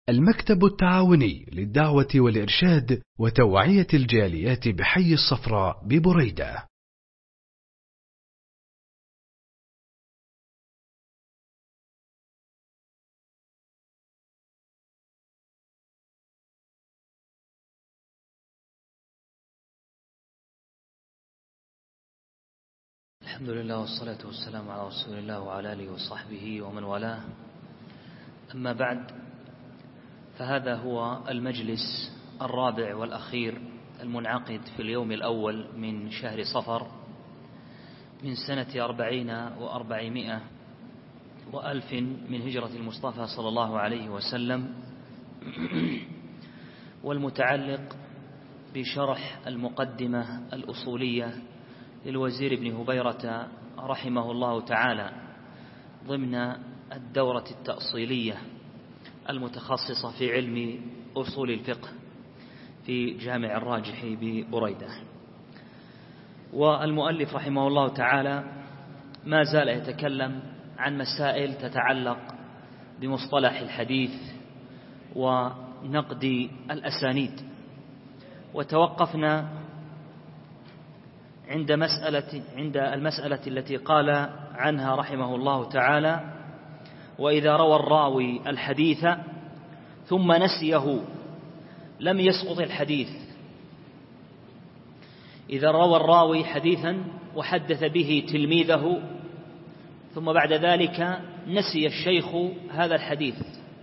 المكتب التعاوني للدعوة والإرشاد وتوعية الجاليات بحي الصفراء ببريدة. الحمد لله والصلاة والسلام على رسول الله وعلى آله وصحبه ومن والاه. أما بعد، فهذا هو المجلس الرابع والأخير المنعقد في اليوم الأول من شهر صفر من سنة 40 و400 وألف من هجرة المصطفى صلى الله عليه وسلم، والمتعلق بشرح المقدمة الأصولية للوزير بن هبيرة رحمه الله تعالى ضمن الدورة التأصيلية المتخصصة في علم أصول الفقه في جامع الراجح ببريدة. والمؤلف رحمه الله تعالى ما زال يتكلم عن مسائل تتعلق بمصطلح الحديث ونقد الأسانيد، وتوقفنا عند المسألة التي قال عنها رحمه الله تعالى: وإذا روى الراوي الحديث ثم نسيه لم يسقط الحديث. إذا روى الراوي حديثا وحدث به تلميذه ثم بعد ذلك نسي الشيخ هذا الحديث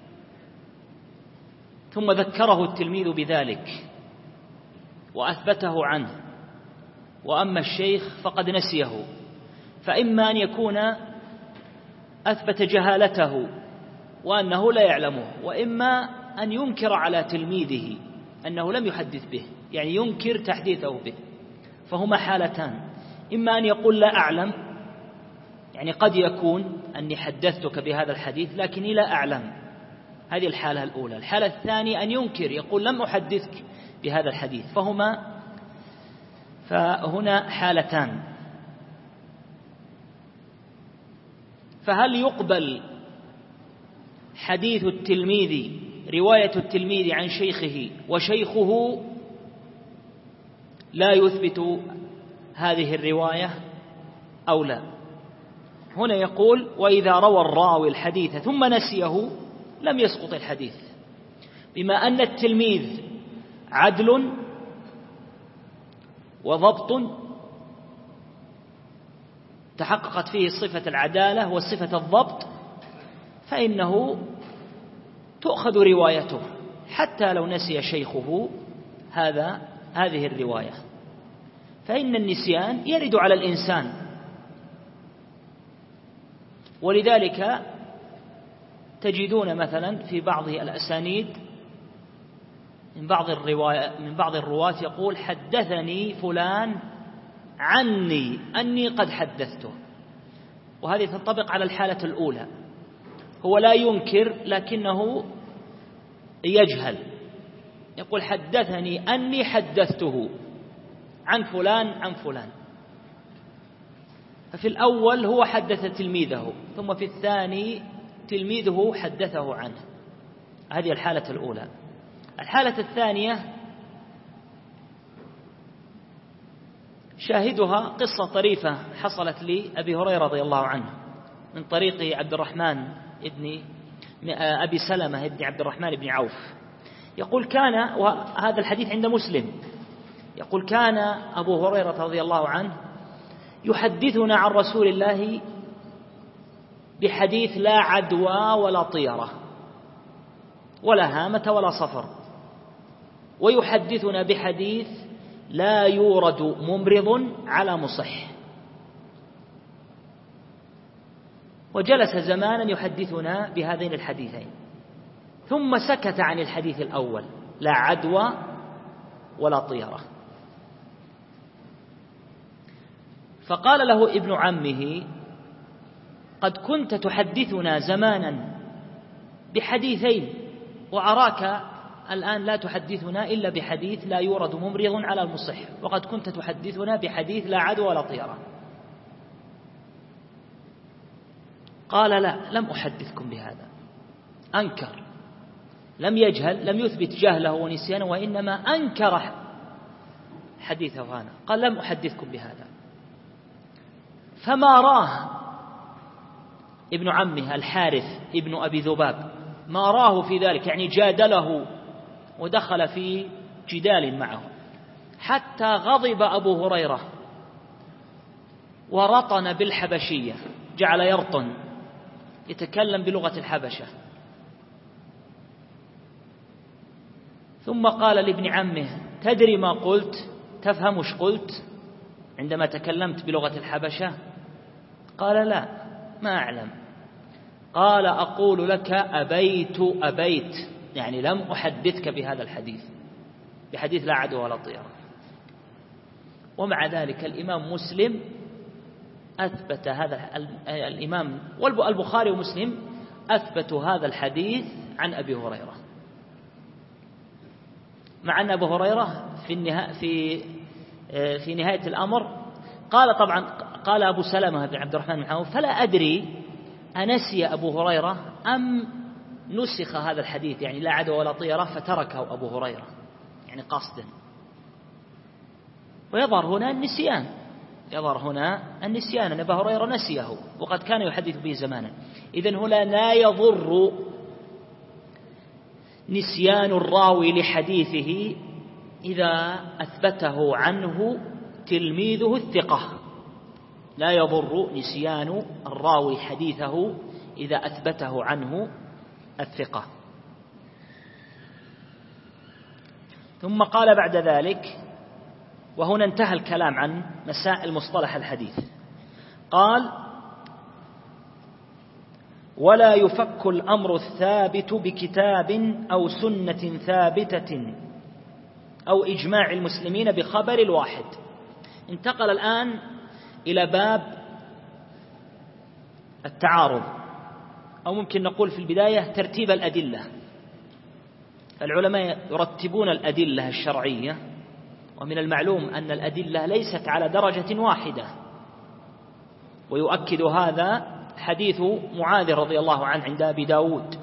ثم ذكره التلميذ بذلك وأثبته عنه، وأما الشيخ فقد نسيه، فإما أن يكون أثبت جهالته وأنه لا يعلمه، وإما أن ينكر على تلميذه أنه لم يحدث به، يعني ينكر تحديثه به. فهما حالتان: إما أن يقول لا أعلم، يعني قد يكون أني حدثتك بهذا الحديث لكني لا أعلم، هذه الحالة الأولى. الحالة الثانية أن ينكر، يقول لم أحدثك بهذا الحديث. فهنا حالتان. فهل يقبل حديث التلميذ، رواية التلميذ عن شيخه وشيخه لا يثبت هذه الرواية أو لا؟ هنا يقول: وإذا روى الراوي الحديث ثم نسيه لم يسقط الحديث، بما أن التلميذ عدل وضبط تحققت فيه صفة العدالة وصفة الضبط، فإنه تؤخذ روايته حتى لو نسي شيخه هذه الرواية، فإن النسيان يرد على الإنسان. ولذلك تجدون مثلا في بعض الأسانيد من بعض الرواة يقول: حدثني فلان عني أني قد حدثته، وهذه تنطبق على الحالة الأولى. هو لا ينكر لكنه يجهل، يقول: حدثني أني حدثته عن فلان عن فلان. ففي الأول هو حدث تلميذه، ثم في الثاني تلميذه حدثه عنه. هذه الحالة الأولى. الحالة الثانية شاهدها قصة طريفة حصلت لأبي هريرة رضي الله عنه من طريق عبد الرحمن أبي سلمة بن عبد الرحمن بن عوف. يقول: كان، وهذا الحديث عند مسلم، يقول: كان أبو هريرة رضي الله عنه يحدثنا عن رسول الله بحديث لا عدوى ولا طيرة ولا هامة ولا صفر، ويحدثنا بحديث لا يورد ممرض على مصح. وجلس زمانا يحدثنا بهذين الحديثين، ثم سكت عن الحديث الأول لا عدوى ولا طيرة. فقال له ابن عمه: قد كنت تحدثنا زمانا بحديثين، وأراك الآن لا تحدثنا إلا بحديث لا يورد ممرض على المصح، وقد كنت تحدثنا بحديث لا عدوى ولا طيرة. قال: لا، لم أحدثكم بهذا. أنكر. لم يجهل، لم يثبت جهله ونسيانه، وإنما أنكر حديثه هذا، قال لم أحدثكم بهذا. فما راه ابن عمه الحارث ابن أبي ذباب، ما راه في ذلك، يعني جادله ودخل في جدال معه، حتى غضب أبو هريرة ورطن بالحبشية، جعل يرطن يتكلم بلغة الحبشة. ثم قال لابن عمه: تدري ما قلت؟ تفهم وش قلت عندما تكلمت بلغة الحبشة؟ قال: لا، ما أعلم. قال: أقول لك أبيت، يعني لم أحدثك بهذا الحديث، بحديث لا عدوى ولا طيرة. ومع ذلك الإمام مسلم أثبت هذا، الإمام والبخاري ومسلم أثبتوا هذا الحديث عن أبي هريرة، مع أن أبو هريرة في نهاية الأمر قال أبو سلمة بن عبد الرحمن بن عوف: فلا أدري أنسي أبو هريرة أم نسخ هذا الحديث، يعني لا عدوى ولا طيرة، فتركه أبو هريرة يعني قصدا. ويظهر هنا النسيان، أن أبا هريرة نسيه وقد كان يحدث به زمانا. إذن هنا لا يضر نسيان الراوي لحديثه إذا أثبته عنه تلميذه الثقة، لا يضر نسيان الراوي حديثه إذا أثبته عنه الثقة. ثم قال بعد ذلك، وهنا انتهى الكلام عن مسائل مصطلح الحديث، قال: ولا يفك الأمر الثابت بكتاب أو سنة ثابتة أو إجماع المسلمين بخبر الواحد. انتقل الآن إلى باب التعارض، أو ممكن نقول في البداية ترتيب الأدلة. العلماء يرتبون الأدلة الشرعية، ومن المعلوم أن الأدلة ليست على درجة واحدة، ويؤكد هذا حديث معاذ رضي الله عنه عند أبي داود،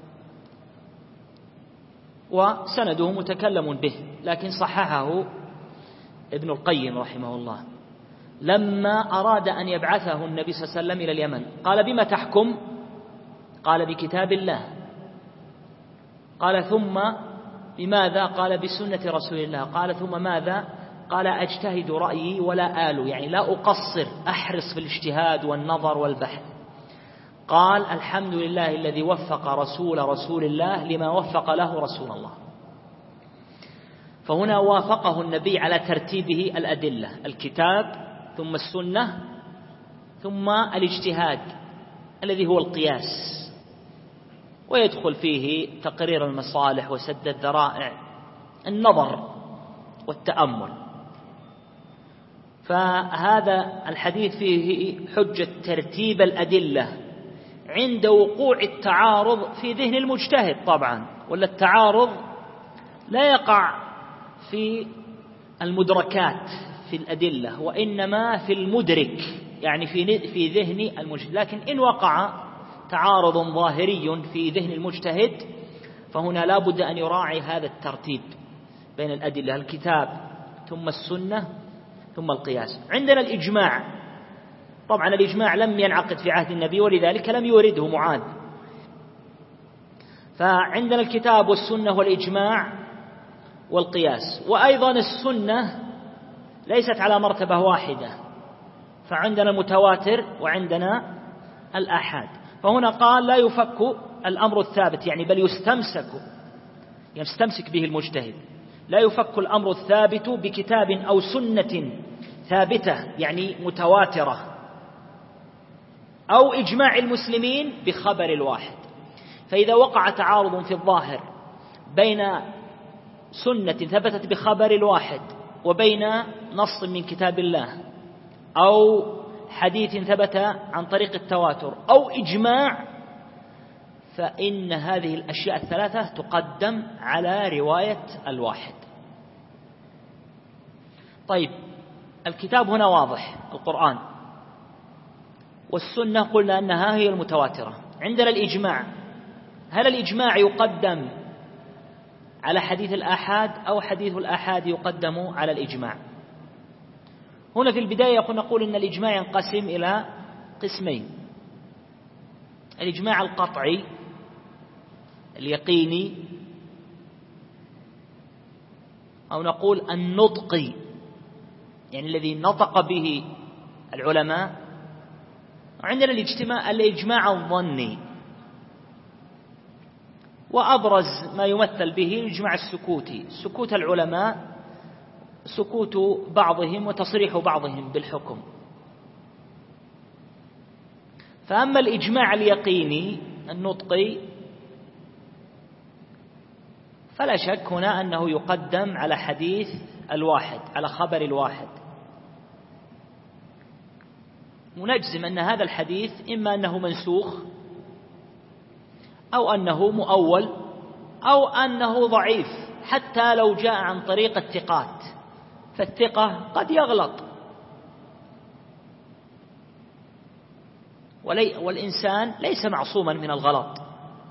وسنده متكلم به، لكن صححه ابن القيم رحمه الله لما أراد أن يبعثه النبي صلى الله عليه وسلم إلى اليمن. قال: بما تحكم؟ قال: بكتاب الله. قال: ثم بماذا؟ قال: بسنة رسول الله. قال: ثم ماذا؟ قال: أجتهد رأيي ولا آل، يعني لا أقصر، أحرص في الاجتهاد والنظر والبحث. قال: الحمد لله الذي وفق رسول الله لما وفق له رسول الله. فهنا وافقه النبي على ترتيبه الأدلة: الكتاب، ثم السنة، ثم الاجتهاد الذي هو القياس، ويدخل فيه تقرير المصالح وسد الذرائع، النظر والتأمل. فهذا الحديث فيه حجة ترتيب الأدلة عند وقوع التعارض في ذهن المجتهد طبعا، ولا التعارض لا يقع في المدركات في الأدلة، وإنما في المدرك، يعني في ذهن المجتهد. لكن إن وقع تعارض ظاهري في ذهن المجتهد فهنا لا بد أن يراعي هذا الترتيب بين الأدلة: الكتاب، ثم السنة، ثم القياس. عندنا الإجماع، طبعا الإجماع لم ينعقد في عهد النبي، ولذلك لم يورده معاذ. فعندنا الكتاب والسنة والإجماع والقياس. وأيضا السنة ليست على مرتبة واحدة، فعندنا المتواتر وعندنا الآحاد. فهنا قال: لا يفك الأمر الثابت، يعني بل يستمسك به المجتهد. لا يفك الأمر الثابت بكتاب أو سنة ثابتة، يعني متواترة، أو إجماع المسلمين بخبر الواحد. فإذا وقع تعارض في الظاهر بين سنة ثبتت بخبر الواحد وبين نص من كتاب الله أو حديث ثبت عن طريق التواتر أو إجماع، فإن هذه الأشياء الثلاثة تقدم على رواية الواحد. طيب، الكتاب هنا واضح، القرآن، والسنة قلنا أنها هي المتواترة. عندنا الإجماع، هل الإجماع يقدم على حديث الآحاد أو حديث الآحاد يقدم على الإجماع. هنا في البداية نقول إن الإجماع ينقسم إلى قسمين: الإجماع القطعي اليقيني، أو نقول النطقي، يعني الذي نطق به العلماء. وعندنا الإجماع الظني، وأبرز ما يمثل به الإجماع السكوتي، سكوت العلماء، سكوت بعضهم وتصريح بعضهم بالحكم. فأما الإجماع اليقيني النطقي فلا شك هنا أنه يقدم على حديث الواحد، على خبر الواحد، ونجزم أن هذا الحديث إما أنه منسوخ أو أنه مؤول أو أنه ضعيف، حتى لو جاء عن طريق الثقات، فالثقة قد يغلط، والإنسان ليس معصوما من الغلط.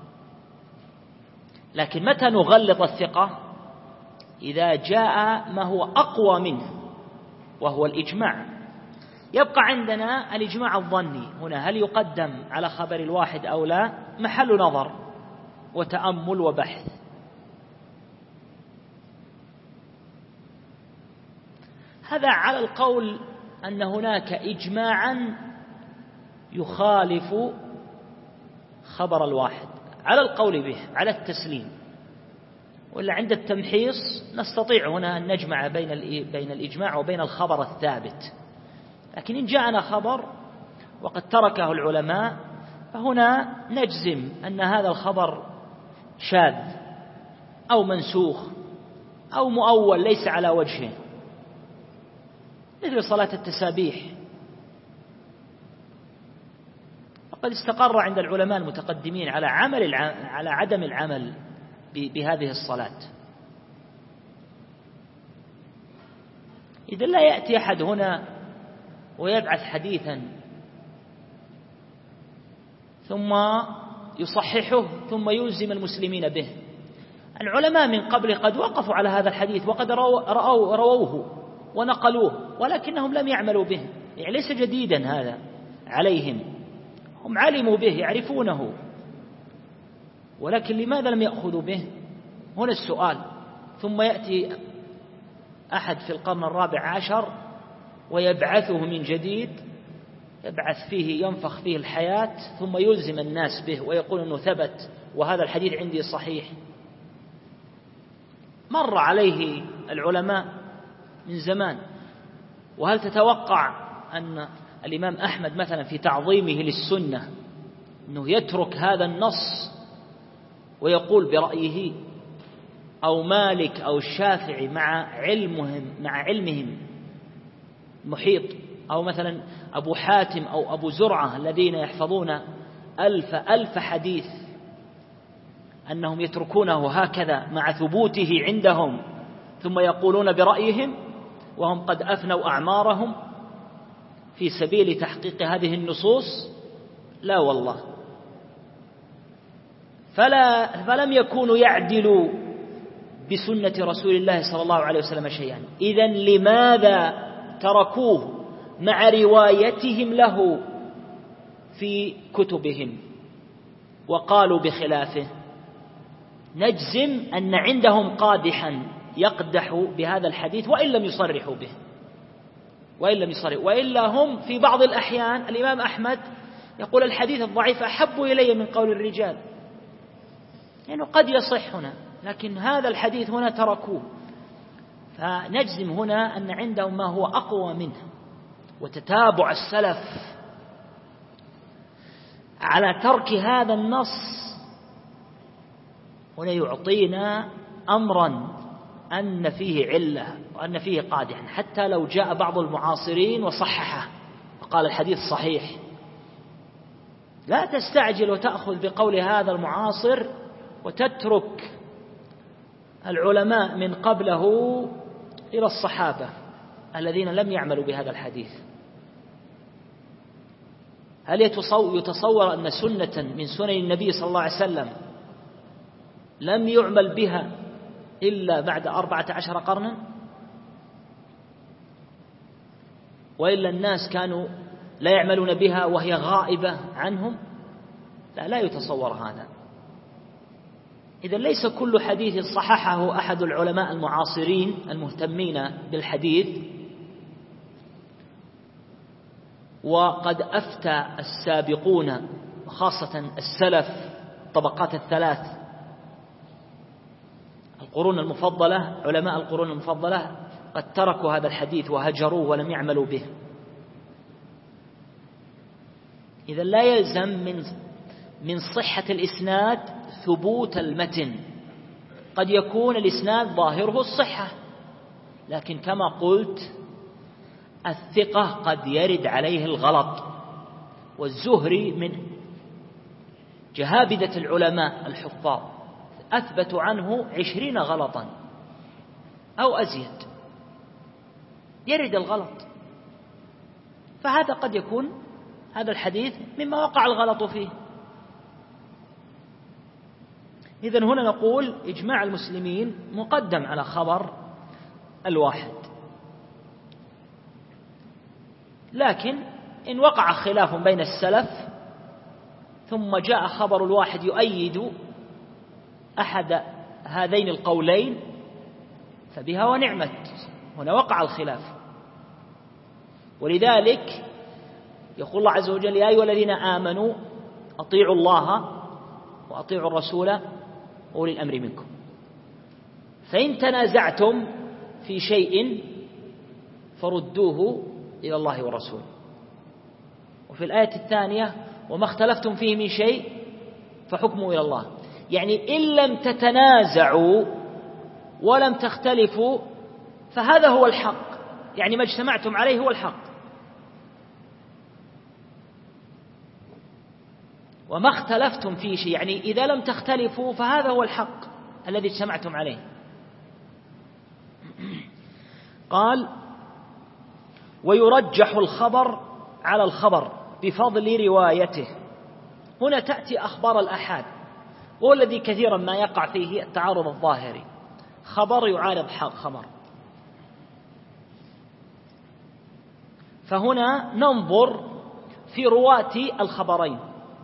لكن متى نغلط الثقة؟ إذا جاء ما هو أقوى منه وهو الإجماع. يبقى عندنا الإجماع الظني، هنا هل يقدم على خبر الواحد أو لا؟ محل نظر وتأمل وبحث. هذا على القول أن هناك إجماعا يخالف خبر الواحد، على القول به، على التسليم. ولا عند التمحيص نستطيع هنا أن نجمع بين الإجماع وبين الخبر الثابت. لكن إن جاءنا خبر وقد تركه العلماء فهنا نجزم أن هذا الخبر شاذ أو منسوخ أو مؤول ليس على وجهه، مثل صلاة التسابيح، فقد استقر عند العلماء المتقدمين على عدم العمل بهذه الصلاة. إذا لا يأتي أحد هنا ويبعث حديثا ثم يصححه ثم يلزم المسلمين به. العلماء من قبل قد وقفوا على هذا الحديث وقد رووه ونقلوه، ولكنهم لم يعملوا به، يعني ليس جديدا هذا عليهم، هم علموا به يعرفونه، ولكن لماذا لم يأخذوا به؟ هنا السؤال. ثم يأتي أحد في القرن 14 ويبعثه من جديد، يبعث فيه ينفخ فيه الحياة ثم يلزم الناس به ويقول أنه ثبت وهذا الحديث عندي صحيح. مر عليه العلماء من زمان. وهل تتوقع أن الإمام أحمد مثلا في تعظيمه للسنة أنه يترك هذا النص ويقول برأيه، أو مالك أو الشافعي مع علمهم محيط، أو مثلا أبو حاتم أو أبو زرعة الذين يحفظون ألف حديث، أنهم يتركونه هكذا مع ثبوته عندهم ثم يقولون برأيهم وهم قد أفنوا أعمارهم في سبيل تحقيق هذه النصوص؟ لا والله. فلم يكونوا يعدلوا بسنة رسول الله صلى الله عليه وسلم شيئا. إذن لماذا تركوه مع روايتهم له في كتبهم وقالوا بخلافه؟ نجزم أن عندهم قادحا يقدح بهذا الحديث وإن لم يصرحوا به، وإلا هم في بعض الأحيان الإمام أحمد يقول الحديث الضعيف أحب إلي من قول الرجال، يعني قد يصح هنا، لكن هذا الحديث هنا تركوه. فنجزم هنا أن عندهم ما هو أقوى منه. وتتابع السلف على ترك هذا النص هنا يعطينا أمرا أن فيه علة وأن فيه قادحا، حتى لو جاء بعض المعاصرين وصححه وقال الحديث صحيح، لا تستعجل وتأخذ بقول هذا المعاصر وتترك العلماء من قبله إلى الصحابة الذين لم يعملوا بهذا الحديث. هل يتصور أن سنة من سنن النبي صلى الله عليه وسلم لم يعمل بها إلا بعد 14 قرنا، وإلا الناس كانوا لا يعملون بها وهي غائبة عنهم. لا يتصور هذا. إذن ليس كل حديث صححه أحد العلماء المعاصرين المهتمين بالحديث، وقد أفتى السابقون خاصة السلف طبقات الثلاث القرون المفضلة، علماء القرون المفضلة قد تركوا هذا الحديث وهجروه ولم يعملوا به. إذا لا يلزم من صحة الإسناد ثبوت المتن، قد يكون الإسناد ظاهره الصحة، لكن كما قلت الثقة قد يرد عليه الغلط. والزهري من جهابذة العلماء الحفاظ أثبتوا عنه 20 غلطا أو أزيد، يرد الغلط، فهذا قد يكون هذا الحديث مما وقع الغلط فيه. إذن هنا نقول إجماع المسلمين مقدم على خبر الواحد، لكن إن وقع خلاف بين السلف ثم جاء خبر الواحد يؤيد أحد هذين القولين فبها ونعمت، هنا وقع الخلاف. ولذلك يقول الله عز وجل: يا أيها الذين آمنوا أطيعوا الله وأطيعوا الرسول وأولي الأمر منكم، فإن تنازعتم في شيء فردوه إلى الله والرسول. وفي الآية الثانية: وما اختلفتم فيه من شيء فحكمه إلى الله. يعني إن لم تتنازعوا ولم تختلفوا فهذا هو الحق، يعني ما اجتمعتم عليه هو الحق. وما اختلفتم فيه شيء، يعني إذا لم تختلفوا فهذا هو الحق الذي اجتمعتم عليه. قال: ويرجح الخبر على الخبر بفضل روايته. هنا تأتي أخبار الآحاد، وهو الذي كثيرا ما يقع فيه التعارض الظاهري، خبر يعارض خبر. فهنا ننظر في رواة الخبرين،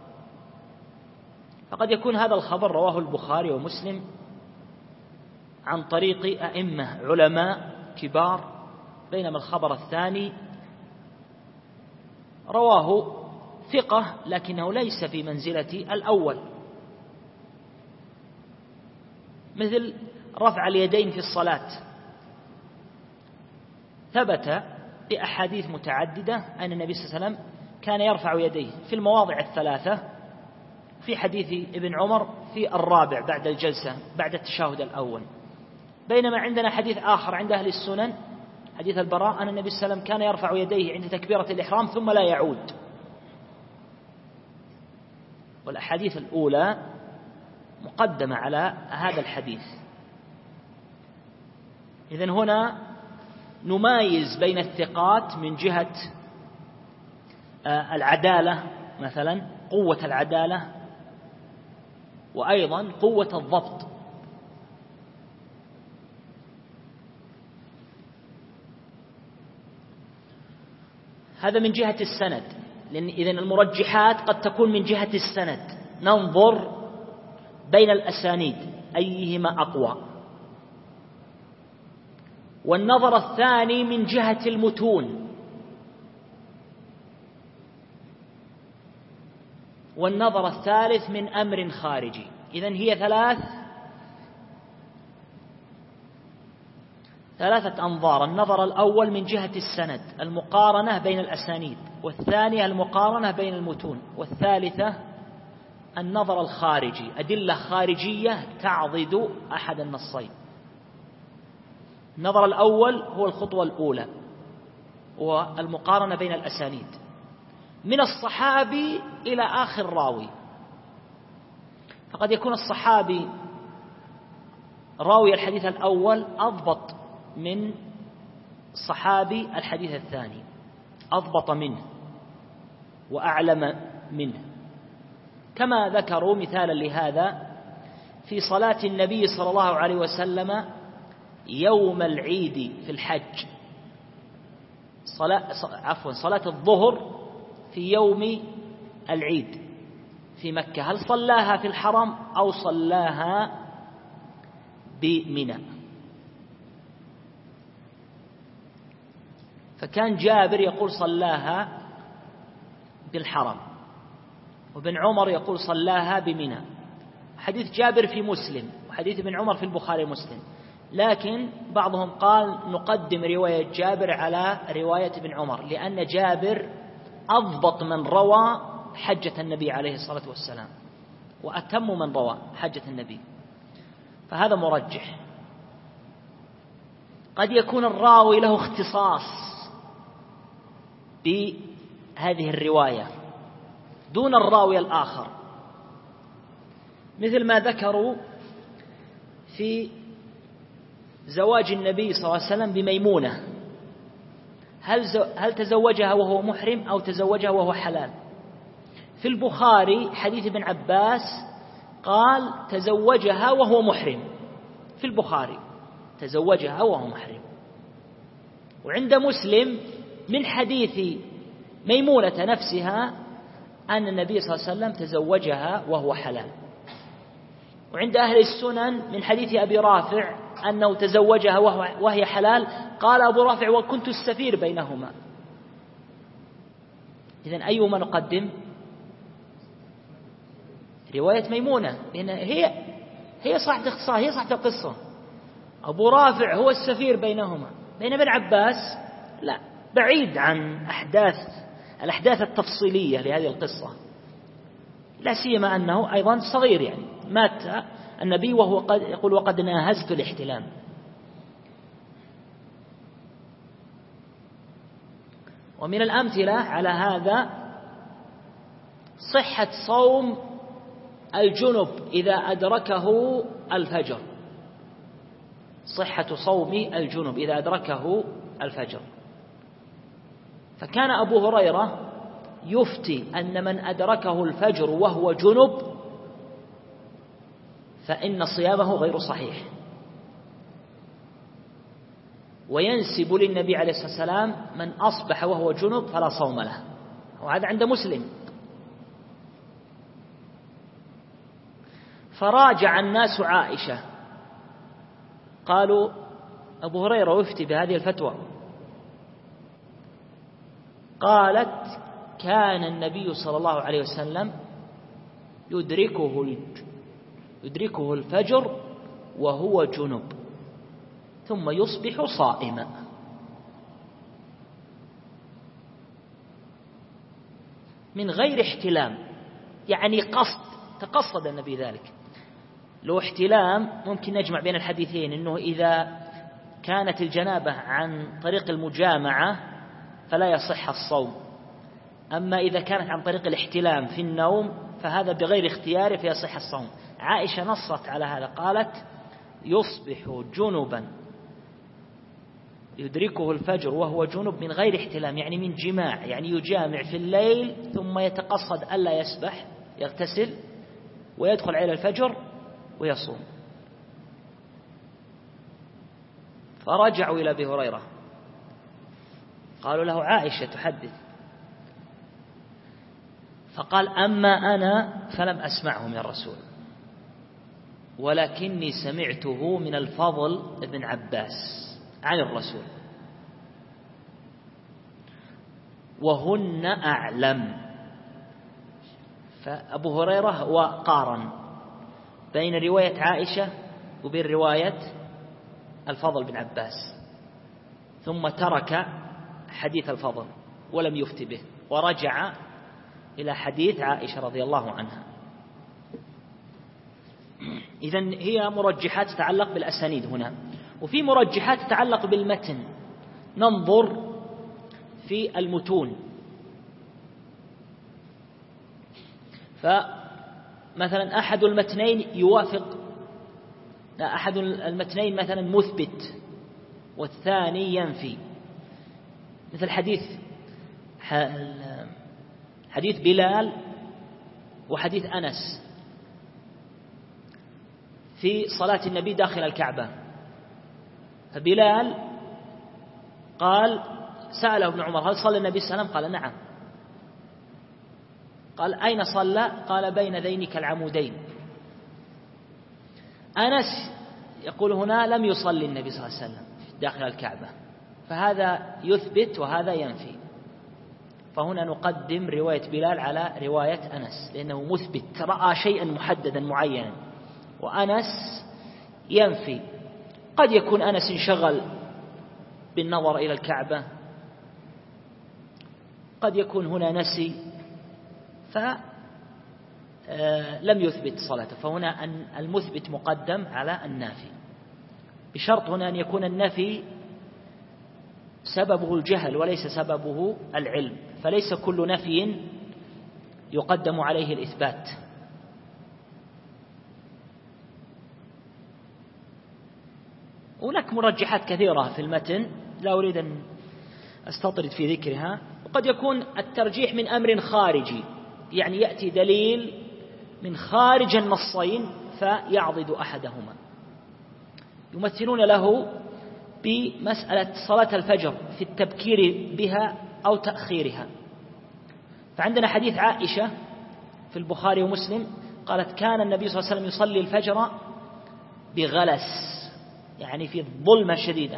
فقد يكون هذا الخبر رواه البخاري ومسلم عن طريق أئمة علماء كبار، بينما الخبر الثاني رواه ثقة لكنه ليس في منزلة الأول، مثل رفع اليدين في الصلاة. ثبت بأحاديث متعددة أن النبي صلى الله عليه وسلم كان يرفع يديه في المواضع الثلاثة، في حديث ابن عمر في الرابع بعد الجلسة بعد التشهد الأول. بينما عندنا حديث آخر عند أهل السنن، حديث البراء، أن النبي صلى الله عليه وسلم كان يرفع يديه عند تكبيرة الإحرام ثم لا يعود. والأحاديث الأولى مقدمة على هذا الحديث. إذن هنا نمايز بين الثقات من جهة العدالة، مثلا قوة العدالة، وأيضا قوة الضبط. هذا من جهة السند، لأن إذن المرجحات قد تكون من جهة السند، ننظر بين الأسانيد أيهما أقوى. والنظر الثاني من جهة المتون. والنظر الثالث من أمر خارجي. إذن هي ثلاثة أنظار. النظر الأول من جهة السند، المقارنة بين الأسانيد، والثانية المقارنة بين المتون، والثالثة النظر الخارجي، أدلة خارجية تعضد أحد النصين. النظر الأول هو الخطوة الأولى، والمقارنة بين الأسانيد من الصحابي إلى آخر راوي. فقد يكون الصحابي راوي الحديث الأول أضبط من صحابي الحديث الثاني، أضبط منه وأعلم منه. كما ذكروا مثالا لهذا في صلاة النبي صلى الله عليه وسلم يوم العيد في الحج، صلاة الظهر في يوم العيد في مكة، هل صلاها في الحرم أو صلاها بمنى؟ فكان جابر يقول صلاها بالحرم، وابن عمر يقول صلاها بمنى. حديث جابر في مسلم وحديث ابن عمر في البخاري ومسلم، لكن بعضهم قال نقدم رواية جابر على رواية ابن عمر، لأن جابر أضبط من روى حجة النبي عليه الصلاة والسلام، وأتم من روى حجة النبي، فهذا مرجح. قد يكون الراوي له اختصاص بهذه الرواية دون الراوي الآخر، مثل ما ذكروا في زواج النبي صلى الله عليه وسلم بميمونة، هل تزوجها وهو محرم أو تزوجها وهو حلال؟ في البخاري حديث ابن عباس قال تزوجها وهو محرم، في البخاري تزوجها وهو محرم. وعند مسلم من حديث ميمونة نفسها أن النبي صلى الله عليه وسلم تزوجها وهو حلال. وعند أهل السنن من حديث أبي رافع أنه تزوجها وهي حلال، قال أبو رافع وكنت السفير بينهما. إذن أيهما نقدم؟ رواية ميمونة، لأن هي صاحبة اختصار، هي صاحبة القصة. أبو رافع هو السفير بينهما، بين ابن عباس لا، بعيد عن الأحداث التفصيلية لهذه القصة، لا سيما أنه أيضا صغير، يعني مات النبي وهو يقول وقد ناهزت الاحتلام. ومن الأمثلة على هذا صحة صوم الجنب إذا أدركه الفجر، صحة صوم الجنب إذا أدركه الفجر. فكان أبو هريرة يفتي أن من أدركه الفجر وهو جنب فإن صيامه غير صحيح، وينسب للنبي عليه الصلاة والسلام من أصبح وهو جنب فلا صوم له، وهذا عند مسلم. فراجع الناس عائشة، قالوا أبو هريرة يفتي بهذه الفتوى، قالت كان النبي صلى الله عليه وسلم يدركه الفجر وهو جنب ثم يصبح صائما. من غير احتلام، يعني تقصد النبي ذلك. لو احتلام ممكن نجمع بين الحديثين، أنه إذا كانت الجنابة عن طريق المجامعة فلا يصح الصوم، أما إذا كانت عن طريق الاحتلام في النوم فهذا بغير اختياره فيصح الصوم. عائشة نصت على هذا، قالت يصبح جنبا يدركه الفجر وهو جنب من غير احتلام، يعني من جماع، يعني يجامع في الليل ثم يتقصد ألا يسبح، يغتسل ويدخل على الفجر ويصوم. فرجعوا إلى أبي هريرة قالوا له عائشة تحدث، فقال أما أنا فلم أسمعه من الرسول، ولكني سمعته من الفضل بن عباس عن الرسول، وهن أعلم. فأبو هريرة هو قارن بين رواية عائشة وبين رواية الفضل بن عباس، ثم ترك حديث الفضل ولم يفتي به، ورجع إلى حديث عائشة رضي الله عنها. إذن هي مرجحات تتعلق بالأسانيد هنا، وفي مرجحات تتعلق بالمتن. ننظر في المتون، فمثلا أحد المتنين يوافق، أحد المتنين مثلا مثبت والثاني ينفي، مثل حديث بلال وحديث أنس. في صلاة النبي داخل الكعبة، فبلال قال سأله ابن عمر هل صلى النبي صلى الله عليه وسلم؟ قال نعم. قال أين صلى؟ قال بين ذينك العمودين. أنس يقول هنا لم يصلي النبي صلى الله عليه وسلم داخل الكعبة، فهذا يثبت وهذا ينفي، فهنا نقدم رواية بلال على رواية أنس لأنه مثبت رأى شيئا محددا معينا، وأنس ينفي. قد يكون أنس انشغل بالنظر إلى الكعبة، قد يكون هنا نسي فلم يثبت صلاته، فهنا المثبت مقدم على النافي، بشرط هنا أن يكون النفي سببه الجهل وليس سببه العلم، فليس كل نفي يقدم عليه الإثبات. هناك مرجحات كثيرة في المتن لا أريد أن أستطرد في ذكرها، وقد يكون الترجيح من أمر خارجي، يعني يأتي دليل من خارج النصين فيعضد أحدهما. يمثلون له بمسألة صلاة الفجر في التبكير بها أو تأخيرها، فعندنا حديث عائشة في البخاري ومسلم قالت كان النبي صلى الله عليه وسلم يصلي الفجر بغلس، يعني في ظلمة شديدة.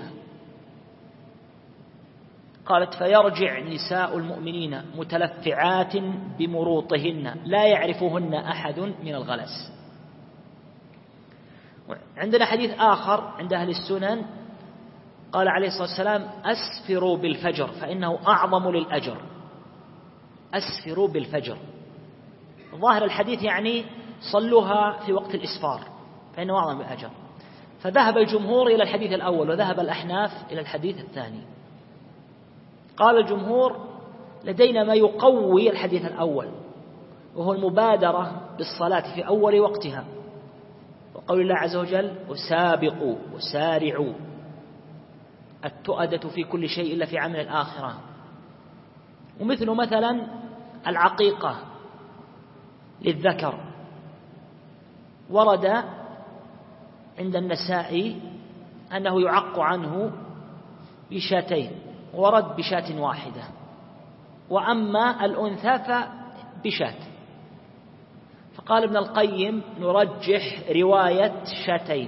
قالت فيرجع نساء المؤمنين متلفعات بمروطهن لا يعرفهن أحد من الغلس. عندنا حديث آخر عند أهل السنن قال عليه الصلاة والسلام أسفروا بالفجر فإنه أعظم للأجر. أسفروا بالفجر، ظاهر الحديث يعني صلوها في وقت الإسفار فإنه أعظم للأجر، فذهب الجمهور إلى الحديث الأول وذهب الأحناف إلى الحديث الثاني. قال الجمهور لدينا ما يقوي الحديث الأول وهو المبادرة بالصلاة في أول وقتها، وقول الله عز وجل وسابقوا وسارعوا، التؤدة في كل شيء إلا في عمل الآخرة. ومثل مثلا العقيقة للذكر ورد عند النسائي أنه يعق عنه بشاتين، ورد بشاة واحدة، وأما الأنثى فبشاة. فقال ابن القيم نرجح رواية شاتين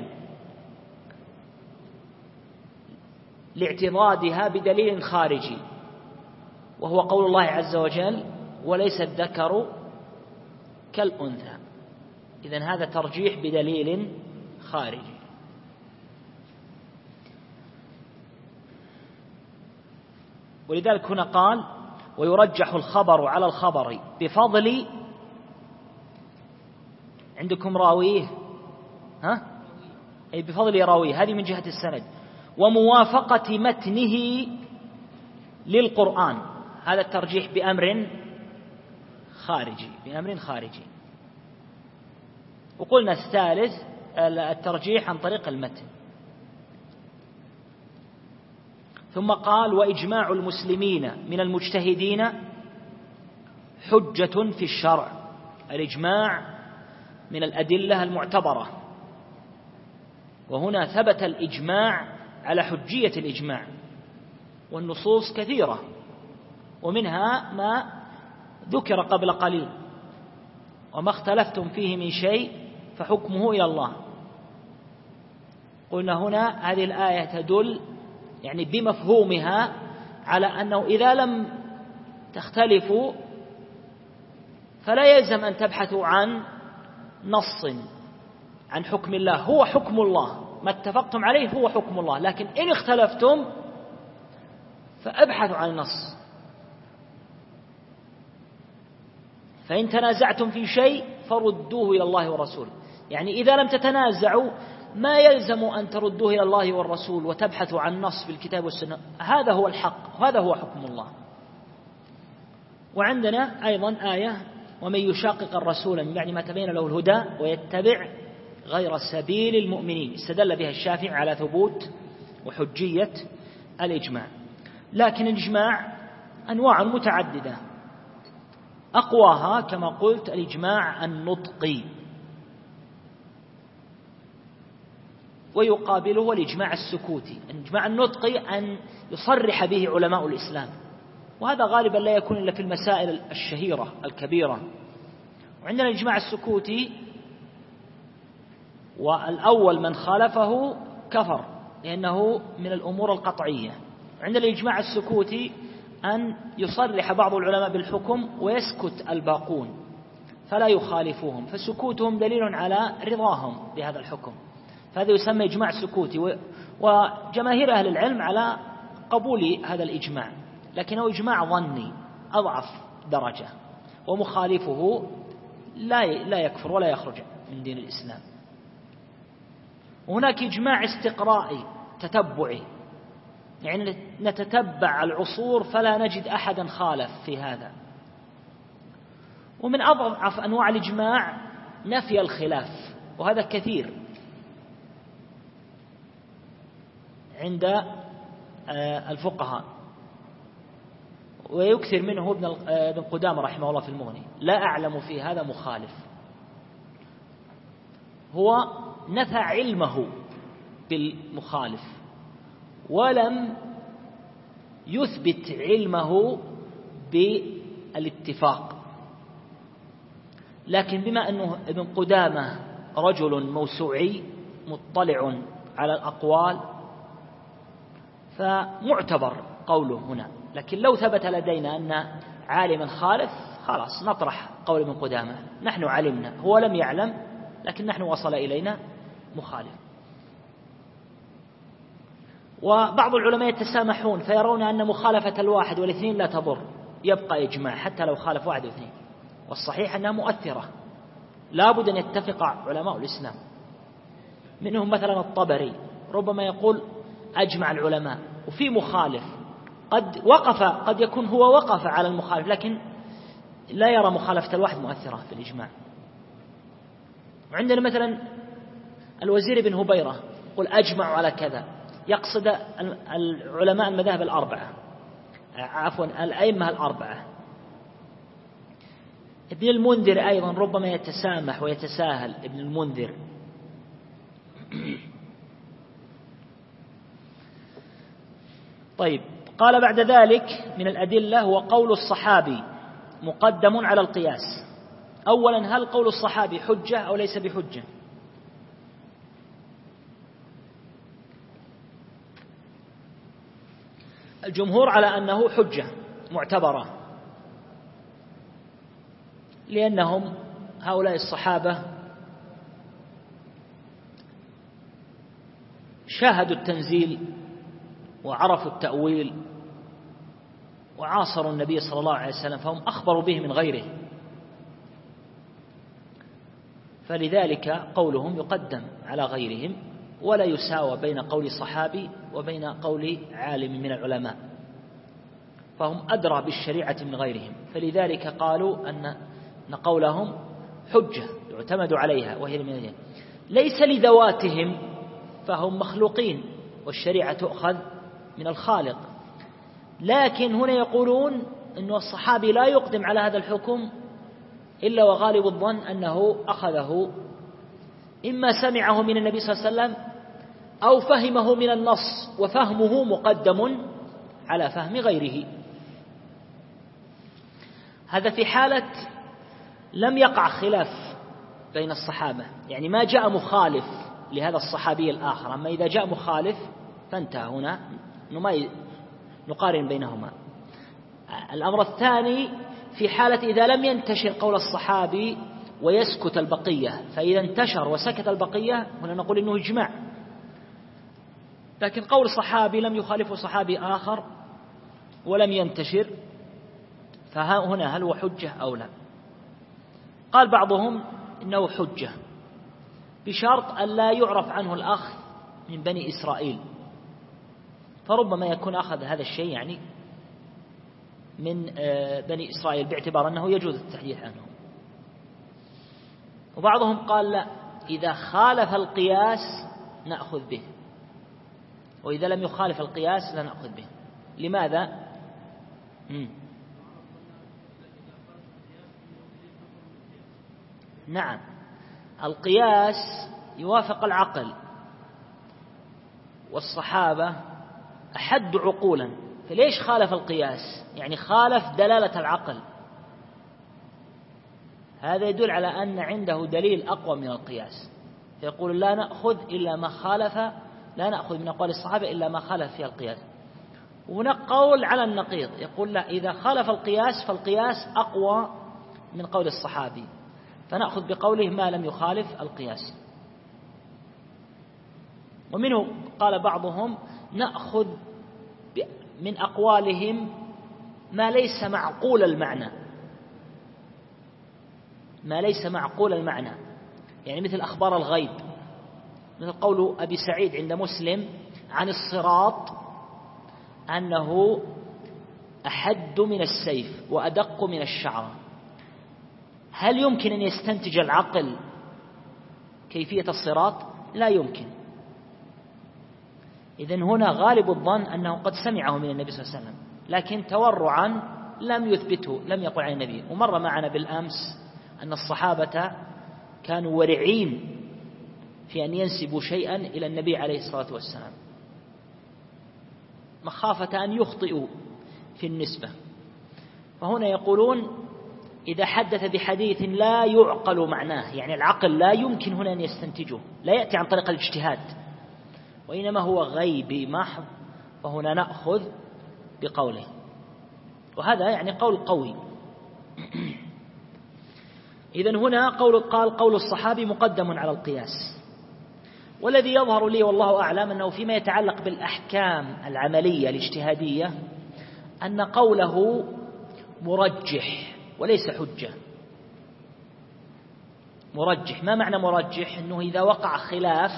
لاعتضادها بدليل خارجي وهو قول الله عز وجل وليس الذكر كالأنثى. إذن هذا ترجيح بدليل خارجي. ولذلك هنا قال ويرجح الخبر على الخبر بفضل عندكم راويه أي بفضل راويه، هذه من جهة السند، وموافقة متنه للقرآن، هذا الترجيح بأمر خارجي. وقلنا الثالث الترجيح عن طريق المتن. ثم قال وإجماع المسلمين من المجتهدين حجة في الشرع. الإجماع من الأدلة المعتبرة، وهنا ثبت الإجماع على حجية الإجماع، والنصوص كثيرة ومنها ما ذكر قبل قليل وما اختلفتم فيه من شيء فحكمه إلى الله. قلنا هنا هذه الآية تدل يعني بمفهومها على أنه إذا لم تختلفوا فلا يلزم أن تبحثوا عن نص عن حكم الله، هو حكم الله، ما اتفقتم عليه هو حكم الله، لكن إن اختلفتم فأبحثوا عن النص. فإن تنازعتم في شيء فردوه إلى الله والرسول، يعني إذا لم تتنازعوا ما يلزم أن تردوه إلى الله والرسول وتبحثوا عن نص في الكتاب والسنة، هذا هو الحق وهذا هو حكم الله. وعندنا أيضا آية ومن يشاقق الرسول من بعد ما تبين له الهدى ويتبع غير سبيل المؤمنين، استدل بها الشافعي على ثبوت وحجية الإجماع. لكن الإجماع أنواع متعددة، أقواها كما قلت الإجماع النطقي، ويقابله الإجماع السكوتي، الإجماع النطقي أن يصرح به علماء الإسلام، وهذا غالبا لا يكون إلا في المسائل الشهيرة الكبيرة. وعندنا الإجماع السكوتي، والأول من خالفه كفر لأنه من الأمور القطعية. عندنا الإجماع السكوتي أن يصرح بعض العلماء بالحكم ويسكت الباقون فلا يخالفوهم، فسكوتهم دليل على رضاهم بهذا الحكم، فهذا يسمى إجماع سكوتي. وجماهير أهل العلم على قبول هذا الإجماع، لكنه إجماع ظني أضعف درجة، ومخالفه لا يكفر ولا يخرج من دين الإسلام. وهناك إجماع استقرائي تتبعي، يعني نتتبع العصور فلا نجد أحدا خالف في هذا. ومن أضعف أنواع الإجماع نفي الخلاف، وهذا كثير عند الفقهاء، ويكثر منه ابن قدامة رحمه الله في المغني: لا أعلم في هذا مخالف. هو نفى علمه بالمخالف ولم يثبت علمه بالاتفاق، لكن بما أنه ابن قدامة رجل موسوعي مطلع على الأقوال فمعتبر قوله هنا. لكن لو ثبت لدينا أن عالما خالف خلاص نطرح قول ابن قدامة، نحن علمنا، هو لم يعلم لكن نحن وصل إلينا مخالف. وبعض العلماء يتسامحون فيرون أن مخالفة الواحد والاثنين لا تضر، يبقى إجماع حتى لو خالف واحد واثنين، والصحيح أنها مؤثرة، لا بد أن يتفق علماء الإسلام. منهم مثلا الطبري ربما يقول أجمع العلماء، وفي مخالف قد يكون هو وقف على المخالف لكن لا يرى مخالفة الواحد مؤثرة في الإجماع. وعندنا مثلا الوزير بن هبيرة يقول أجمع على كذا، يقصد العلماء المذاهب الأربعة، عفوا الأئمة الأربعة. ابن المنذر أيضا ربما يتسامح ويتساهل ابن المنذر. طيب، قال بعد ذلك من الأدلة هو قول الصحابي مقدم على القياس. أولا، هل قول الصحابي حجة أو ليس بحجة؟ الجمهور على أنه حجة معتبرة، لأنهم هؤلاء الصحابة شاهدوا التنزيل وعرفوا التأويل وعاصروا النبي صلى الله عليه وسلم، فهم أخبروا به من غيره، فلذلك قولهم يقدم على غيرهم، ولا يساوى بين قول صحابي وبين قول عالم من العلماء، فهم أدرى بالشريعة من غيرهم، فلذلك قالوا أن قولهم حجة يعتمد عليها وهي من الدين. ليس لذواتهم، فهم مخلوقين والشريعة تؤخذ من الخالق، لكن هنا يقولون أن الصحابي لا يقدم على هذا الحكم إلا وغالب الظن أنه أخذه إما سمعه من النبي صلى الله عليه وسلم أو فهمه من النص، وفهمه مقدم على فهم غيره. هذا في حالة لم يقع خلاف بين الصحابة، يعني ما جاء مخالف لهذا الصحابي الآخر. أما إذا جاء مخالف فانتهى هنا نقارن بينهما. الأمر الثاني في حالة إذا لم ينتشر قول الصحابي ويسكت البقية، فإذا انتشر وسكت البقية هنا نقول إنه إجماع. لكن قول صحابي لم يخالفه صحابي آخر ولم ينتشر، فهنا هل هو حجة أو لا؟ قال بعضهم إنه حجة بشرط أن لا يعرف عنه الأخذ من بني إسرائيل، فربما يكون أخذ هذا الشيء يعني من بني إسرائيل باعتبار أنه يجوز التحديث عنه. وبعضهم قال لا، إذا خالف القياس نأخذ به، وإذا لم يخالف القياس لا نأخذ به. لماذا؟ نعم، القياس يوافق العقل، والصحابة أحد عقولا، فليش خالف القياس؟ يعني خالف دلالة العقل. هذا يدل على أن عنده دليل أقوى من القياس، فيقول لا نأخذ إلا ما خالف، لا نأخذ من أقوال الصحابة إلا ما خالف فيها القياس. وهناك قول على النقيض، يقول لا، إذا خالف القياس فالقياس أقوى من قول الصحابي، فنأخذ بقوله ما لم يخالف القياس. ومنه قال بعضهم نأخذ من أقوالهم ما ليس معقول المعنى، ما ليس معقول المعنى، يعني مثل أخبار الغيب، مثل قول أبي سعيد عند مسلم عن الصراط أنه أحد من السيف وأدق من الشعرة. هل يمكن أن يستنتج العقل كيفية الصراط؟ لا يمكن. إذن هنا غالب الظن أنه قد سمعه من النبي صلى الله عليه وسلم، لكن تورعا لم يثبته، لم يقل عن النبي. ومر معنا بالأمس أن الصحابة كانوا ورعين في أن ينسبوا شيئا إلى النبي عليه الصلاة والسلام مخافة أن يخطئوا في النسبة. فهنا يقولون إذا حدث بحديث لا يعقل معناه، يعني العقل لا يمكن هنا أن يستنتجه، لا يأتي عن طريق الاجتهاد، وإنما هو غيبي محض، فهنا نأخذ بقوله. وهذا يعني قول قوي. إذن هنا قول الصحابي مقدم على القياس. والذي يظهر لي والله أعلم أنه فيما يتعلق بالأحكام العملية الاجتهادية أن قوله مرجح وليس حجة. مرجح، ما معنى مرجح؟ أنه إذا وقع خلاف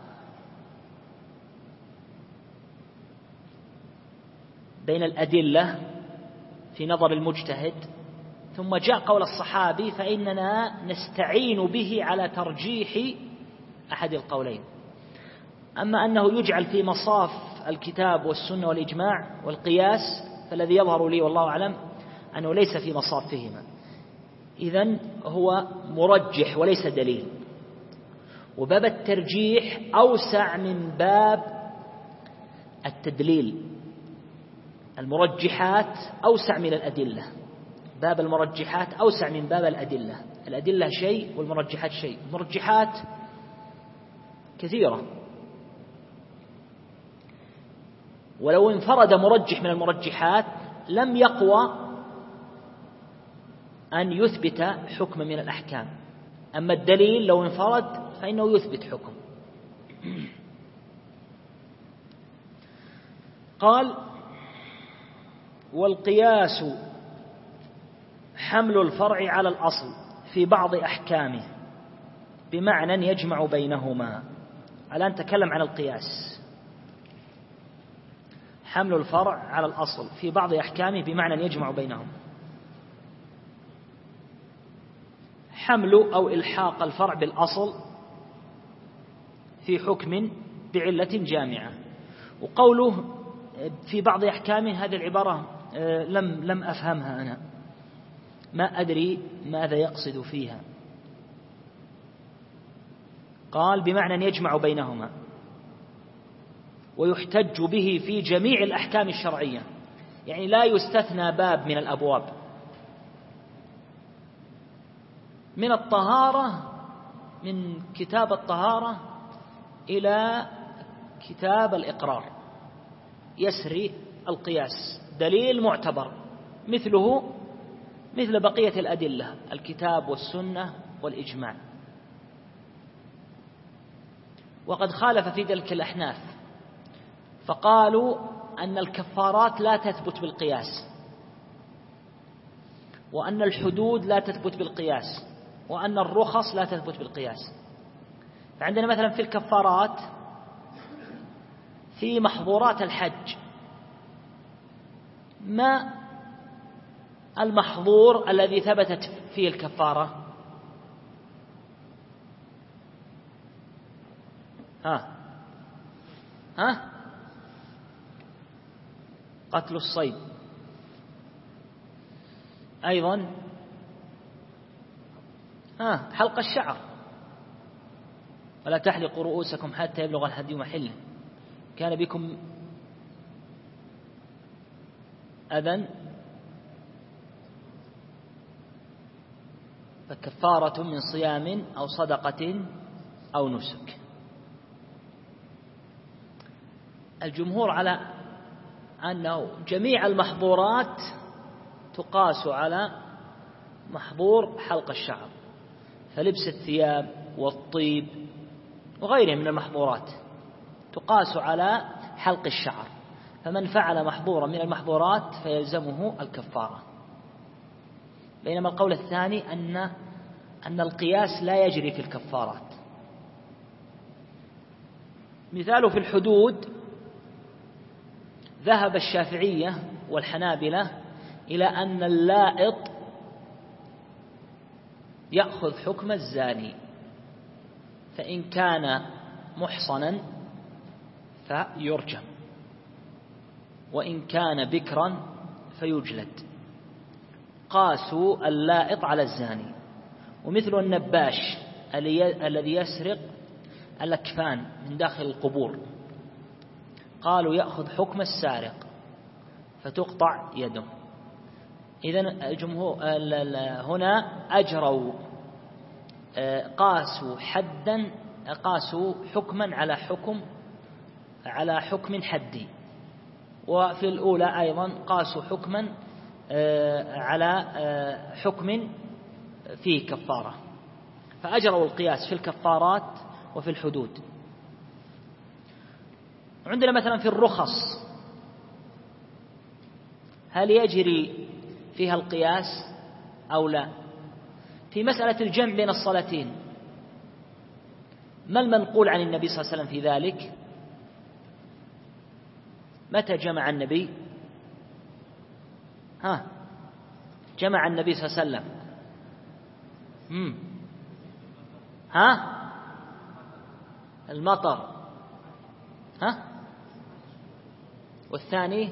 بين الأدلة في نظر المجتهد ثم جاء قول الصحابي فإننا نستعين به على ترجيح أحد القولين. أما أنه يجعل في مصاف الكتاب والسنة والإجماع والقياس فالذي يظهر لي والله أعلم أنه ليس في مصافهما، إذن هو مرجح وليس دليل. وباب الترجيح أوسع من باب التدليل، المرجحات أوسع من الأدلة، باب المرجحات أوسع من باب الأدلة. الأدلة شيء والمرجحات شيء. المرجحات كثيرة، ولو انفرد مرجح من المرجحات لم يقوى أن يثبت حكم من الأحكام. أما الدليل لو انفرد فإنه يثبت حكم. قال والقياس حمل الفرع على الأصل في بعض أحكامه بمعنى يجمع بينهما. الآن تكلم عن القياس، حمل الفرع على الأصل في بعض أحكامه بمعنى يجمع بينهم. حمل أو إلحاق الفرع بالأصل في حكم بعلة جامعة. وقوله في بعض أحكامه هذه العبارة لم أفهمها أنا، ما أدري ماذا يقصد فيها. قال بمعنى يجمع بينهما ويحتج به في جميع الأحكام الشرعية، يعني لا يستثنى باب من الأبواب. من الطهارة، من كتاب الطهارة إلى كتاب الإقرار يسري القياس، دليل معتبر مثله مثل بقية الأدلة، الكتاب والسنة والإجماع. وقد خالف في ذلك الأحناف فقالوا أن الكفارات لا تثبت بالقياس، وأن الحدود لا تثبت بالقياس، وأن الرخص لا تثبت بالقياس. فعندنا مثلا في الكفارات في محظورات الحج، ما المحظور الذي ثبتت فيه الكفارة؟ قتل الصيد. أيضا حلق الشعر، ولا تحلقوا رؤوسكم حتى يبلغ الهدي محله. كان بكم أذى فكفارة من صيام أو صدقة أو نسك. الجمهور على أنه جميع المحظورات تقاس على محظور حلق الشعر، فلبس الثياب والطيب وغيره من المحظورات تقاس على حلق الشعر، فمن فعل محظورا من المحظورات فيلزمه الكفارة. بينما القول الثاني أن القياس لا يجري في الكفارات. مثاله في الحدود، ذهب الشافعية والحنابلة إلى أن اللائط يأخذ حكم الزاني، فإن كان محصنا فيرجم، وإن كان بكرا فيجلد. قاسوا اللائط على الزاني. ومثل النباش الذي يسرق الأكفان من داخل القبور، قالوا يأخذ حكم السارق فتقطع يده. إذن الجمهور هنا أجروا قاسوا حكما على حكم حدي، وفي الأولى أيضا قاسوا حكما على حكم فيه كفارة، فأجروا القياس في الكفارات وفي الحدود. عندنا مثلا في الرخص، هل يجري فيها القياس أو لا؟ في مسألة الجمع بين الصلاتين، ما المنقول عن النبي صلى الله عليه وسلم في ذلك؟ متى جمع النبي؟ جمع النبي صلى الله عليه وسلم المطر، والثاني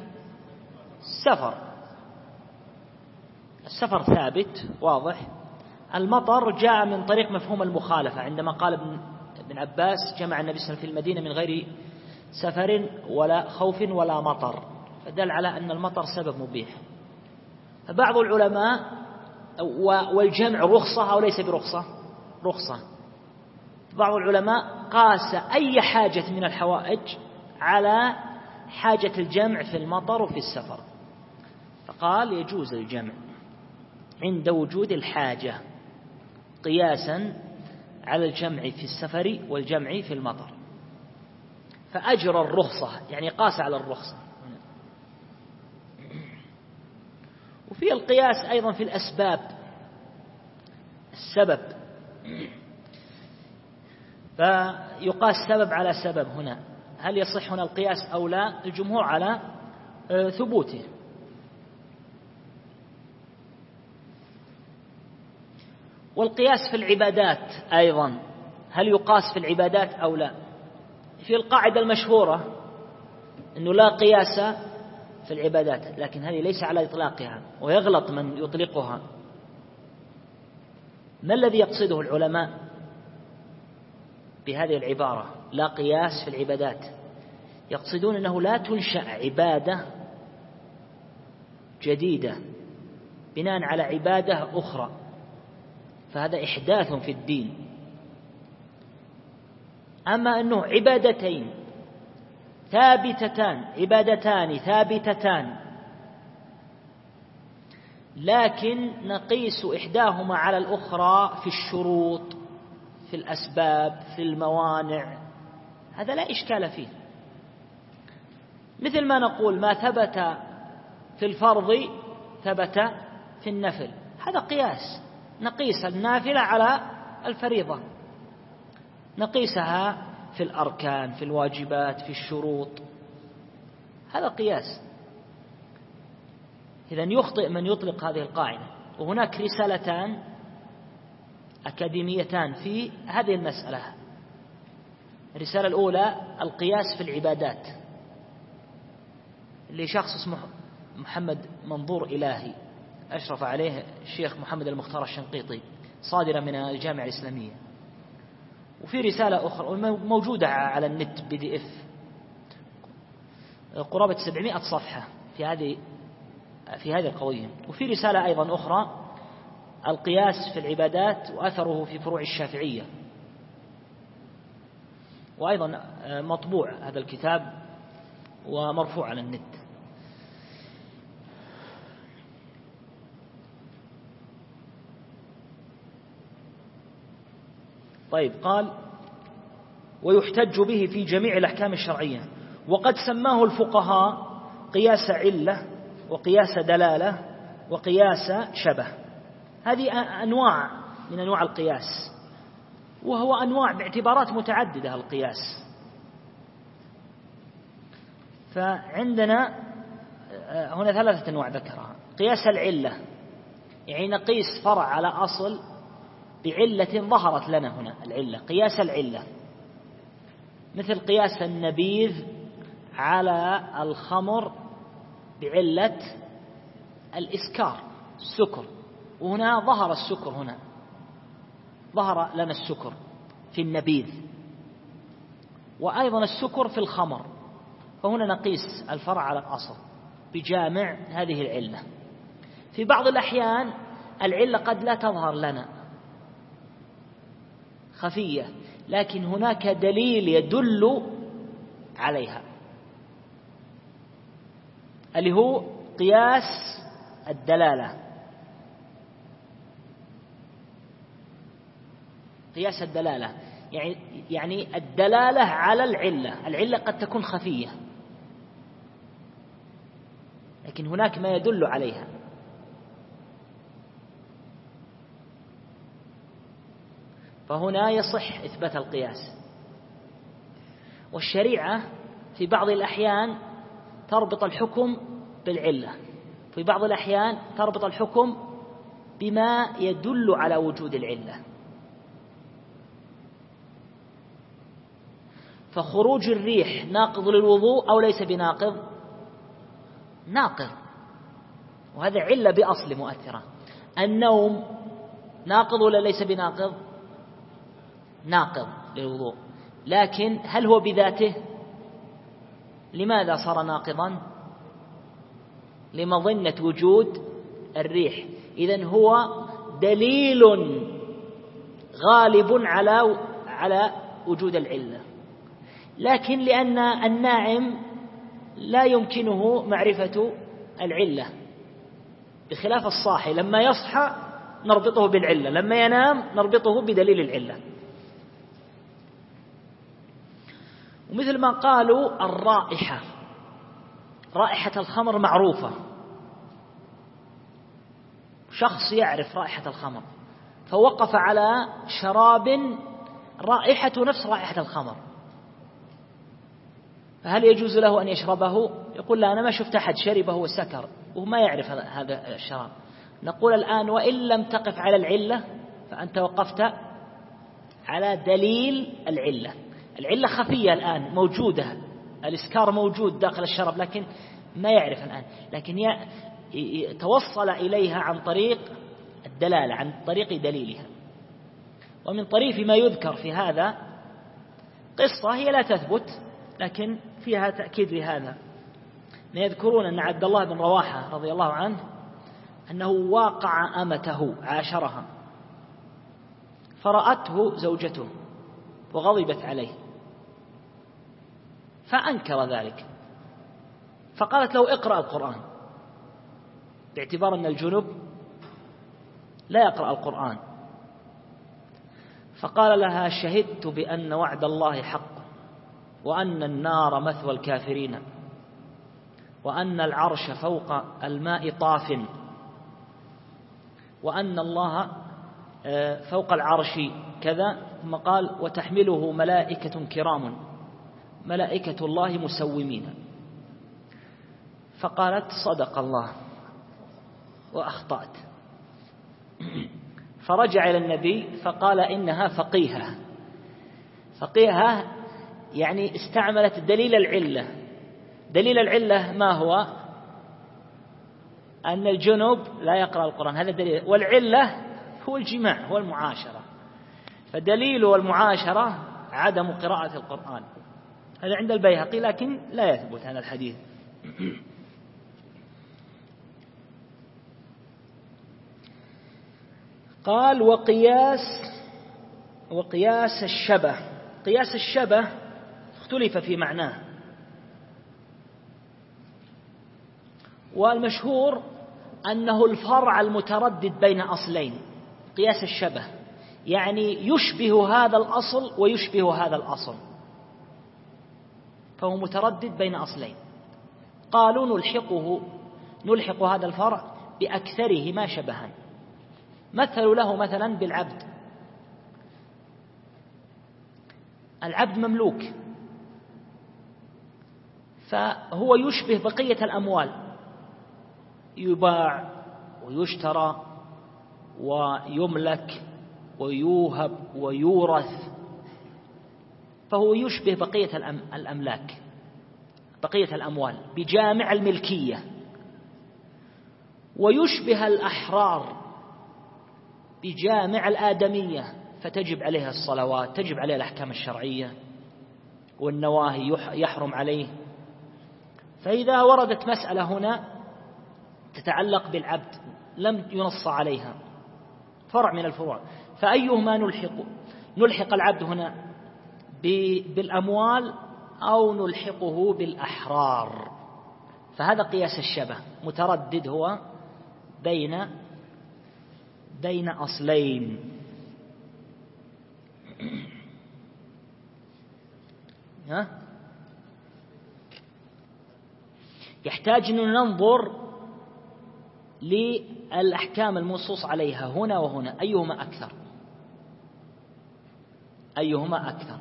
السفر ثابت واضح. المطر جاء من طريق مفهوم المخالفة، عندما قال ابن عباس جمع النبي صلى الله عليه وسلم في المدينة من غير سفر ولا خوف ولا مطر، فدل على أن المطر سبب مبيح. فبعض العلماء، والجمع رخصة أو ليس برخصة؟ رخصة. بعض العلماء قاس أي حاجة من الحوائج على حاجة الجمع في المطر وفي السفر، فقال يجوز الجمع عند وجود الحاجة قياسا على الجمع في السفر والجمع في المطر، فأجرى الرخصة، يعني قاس على الرخصة. وفي القياس أيضا في الأسباب، السبب، فيقاس سبب على سبب. هنا هل يصح هنا القياس أو لا؟ الجمهور على ثبوته. والقياس في العبادات أيضا، هل يقاس في العبادات أو لا؟ في القاعدة المشهورة أنه لا قياس في العبادات، لكن هذه ليس على إطلاقها، ويغلط من يطلقها. ما الذي يقصده العلماء بهذه العبارة لا قياس في العبادات؟ يقصدون أنه لا تنشأ عبادة جديدة بناء على عبادة أخرى، فهذا إحداث في الدين. أما أنه عبادتين ثابتتان، عبادتان ثابتتان، لكن نقيس إحداهما على الأخرى في الشروط، في الأسباب، في الموانع، هذا لا إشكال فيه. مثل ما نقول ما ثبت في الفرض ثبت في النفل، هذا قياس، نقيس النافلة على الفريضة، نقيسها في الأركان، في الواجبات، في الشروط، هذا قياس. إذن يخطئ من يطلق هذه القاعدة. وهناك رسالتان أكاديميتان في هذه المسألة. الرسالة الأولى القياس في العبادات، لشخص اسمه محمد منظور إلهي، أشرف عليه الشيخ محمد المختار الشنقيطي، صادرة من الجامعة الإسلامية. وفي رسالة أخرى موجودة على النت PDF، قرابة 700 صفحة في هذه القضية. وفي رسالة أيضا أخرى، القياس في العبادات وأثره في فروع الشافعية، وأيضا مطبوع هذا الكتاب ومرفوع على النت. طيب، قال: ويحتج به في جميع الأحكام الشرعية، وقد سماه الفقهاء قياس علة وقياس دلالة وقياس شبه. هذه أنواع من أنواع القياس، وهو أنواع باعتبارات متعددة القياس. فعندنا هنا 3 أنواع ذكرها. قياس العلة، يعني نقيس فرع على أصل بعلة ظهرت لنا هنا، العلة، قياس العلة، مثل قياس النبيذ على الخمر بعلة الإسكار، السكر، وهنا ظهر السكر، هنا ظهر لنا السكر في النبيذ، وأيضا السكر في الخمر، فهنا نقيس الفرع على الأصل بجامع هذه العلة. في بعض الأحيان العلة قد لا تظهر لنا، خفية، لكن هناك دليل يدل عليها، اللي هو قياس الدلالة. قياس الدلالة يعني الدلالة على العلة. العلة قد تكون خفية، لكن هناك ما يدل عليها. فهنا يصح إثبات القياس. والشريعة في بعض الأحيان تربط الحكم بالعلة، في بعض الأحيان تربط الحكم بما يدل على وجود العلة. فخروج الريح ناقض للوضوء أو ليس بناقض؟ ناقض، وهذا علة بأصل مؤثرة. النوم ناقض ولا ليس بناقض؟ ناقض للوضوء، لكن هل هو بذاته؟ لماذا صار ناقضا؟ لمظنة وجود الريح. إذن هو دليل غالب على وجود العلة، لكن لأن النائم لا يمكنه معرفة العلة، بخلاف الصاحي، لما يصحى نربطه بالعلة، لما ينام نربطه بدليل العلة. ومثل ما قالوا الرائحة، رائحة الخمر معروفة، شخص يعرف رائحة الخمر فوقف على شراب رائحة نفس رائحة الخمر، فهل يجوز له أن يشربه؟ يقول: لا، أنا ما شفت أحد شربه وسكر وهو ما يعرف هذا الشراب. نقول الآن: وإن لم تقف على العلة فأنت وقفت على دليل العلة. العلة خفية الآن موجودة، الإسكار موجود داخل الشراب، لكن ما يعرف الآن، لكن توصل إليها عن طريق الدلالة، عن طريق دليلها. ومن طريف ما يذكر في هذا قصة هي لا تثبت، لكن فيها تأكيد لهذا. يذكرون أن عبد الله بن رواحة رضي الله عنه أنه واقع أمته، عاشرها، فرأته زوجته وغضبت عليه فأنكر ذلك، فقالت له: اقرأ القرآن، باعتبار أن الجنب لا يقرأ القرآن. فقال لها: شهدت بأن وعد الله حق، وأن النار مثوى الكافرين، وأن العرش فوق الماء طاف، وأن الله فوق العرش كذا. ثم قال: وتحمله ملائكة كرام، ملائكة الله مسومين. فقالت: صدق الله وأخطأت. فرجع إلى النبي فقال: إنها فقيهة. فقيهة يعني استعملت دليل العلة. دليل العلة ما هو؟ أن الجنوب لا يقرأ القرآن، هذا دليل. والعلة هو الجماع، هو المعاشرة. فدليل المعاشرة عدم قراءة القرآن. هذا عند البيهقي لكن لا يثبت هذا الحديث. قال وقياس الشبه. قياس الشبه اختلف في معناه، والمشهور أنه الفرع المتردد بين أصلين. قياس الشبه يعني يشبه هذا الأصل ويشبه هذا الأصل، فهو متردد بين أصلين. قالوا نلحق هذا الفرع بأكثرهما شبها. مثلوا له مثلا بالعبد. العبد مملوك، فهو يشبه بقية الأموال، يباع ويشترى ويملك ويوهب ويورث، فهو يشبه بقية الأملاك، بقية الأموال بجامع الملكية. ويشبه الأحرار بجامع الآدمية، فتجب عليها الصلوات، تجب عليها الأحكام الشرعية، والنواهي يحرم عليه. فإذا وردت مسألة هنا تتعلق بالعبد لم ينص عليها، فرع من الفروع، فأيهما نلحق العبد هنا بالأموال أو نلحقه بالأحرار؟ فهذا قياس الشبه، متردد هو بين أصلين. يحتاج أن ننظر للأحكام المنصوص عليها هنا وهنا، أيهما أكثر،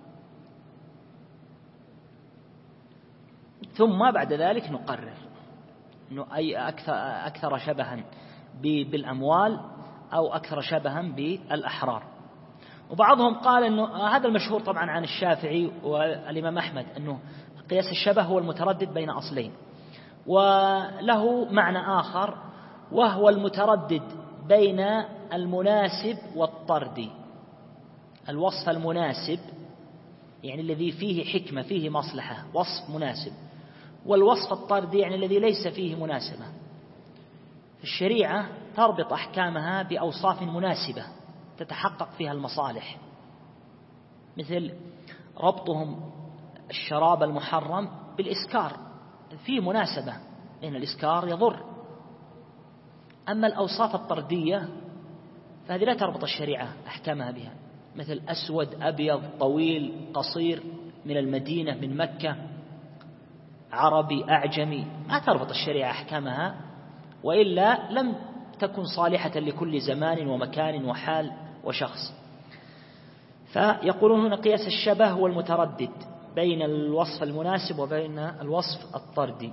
ثم بعد ذلك نقرر أي أكثر شبها بالأموال أو أكثر شبها بالأحرار. وبعضهم قال أنه هذا المشهور طبعا عن الشافعي والإمام أحمد، أنه قياس الشبه هو المتردد بين أصلين. وله معنى آخر، وهو المتردد بين المناسب والطردي. الوصف المناسب يعني الذي فيه حكمة، فيه مصلحة، وصف مناسب. والوصف الطردي يعني الذي ليس فيه مناسبة. الشريعة تربط أحكامها بأوصاف مناسبة تتحقق فيها المصالح، مثل ربطهم الشراب المحرم بالإسكار، فيه مناسبة لأن الإسكار يضر. أما الأوصاف الطردية فهذه لا تربط الشريعة أحكامها بها، مثل أسود أبيض طويل قصير، من المدينة من مكة، عربي أعجمي، ما تربط الشريعة أحكامها، وإلا لم تكن صالحة لكل زمان ومكان وحال وشخص. فيقولون هنا قياس الشبه هو المتردد بين الوصف المناسب وبين الوصف الطردي.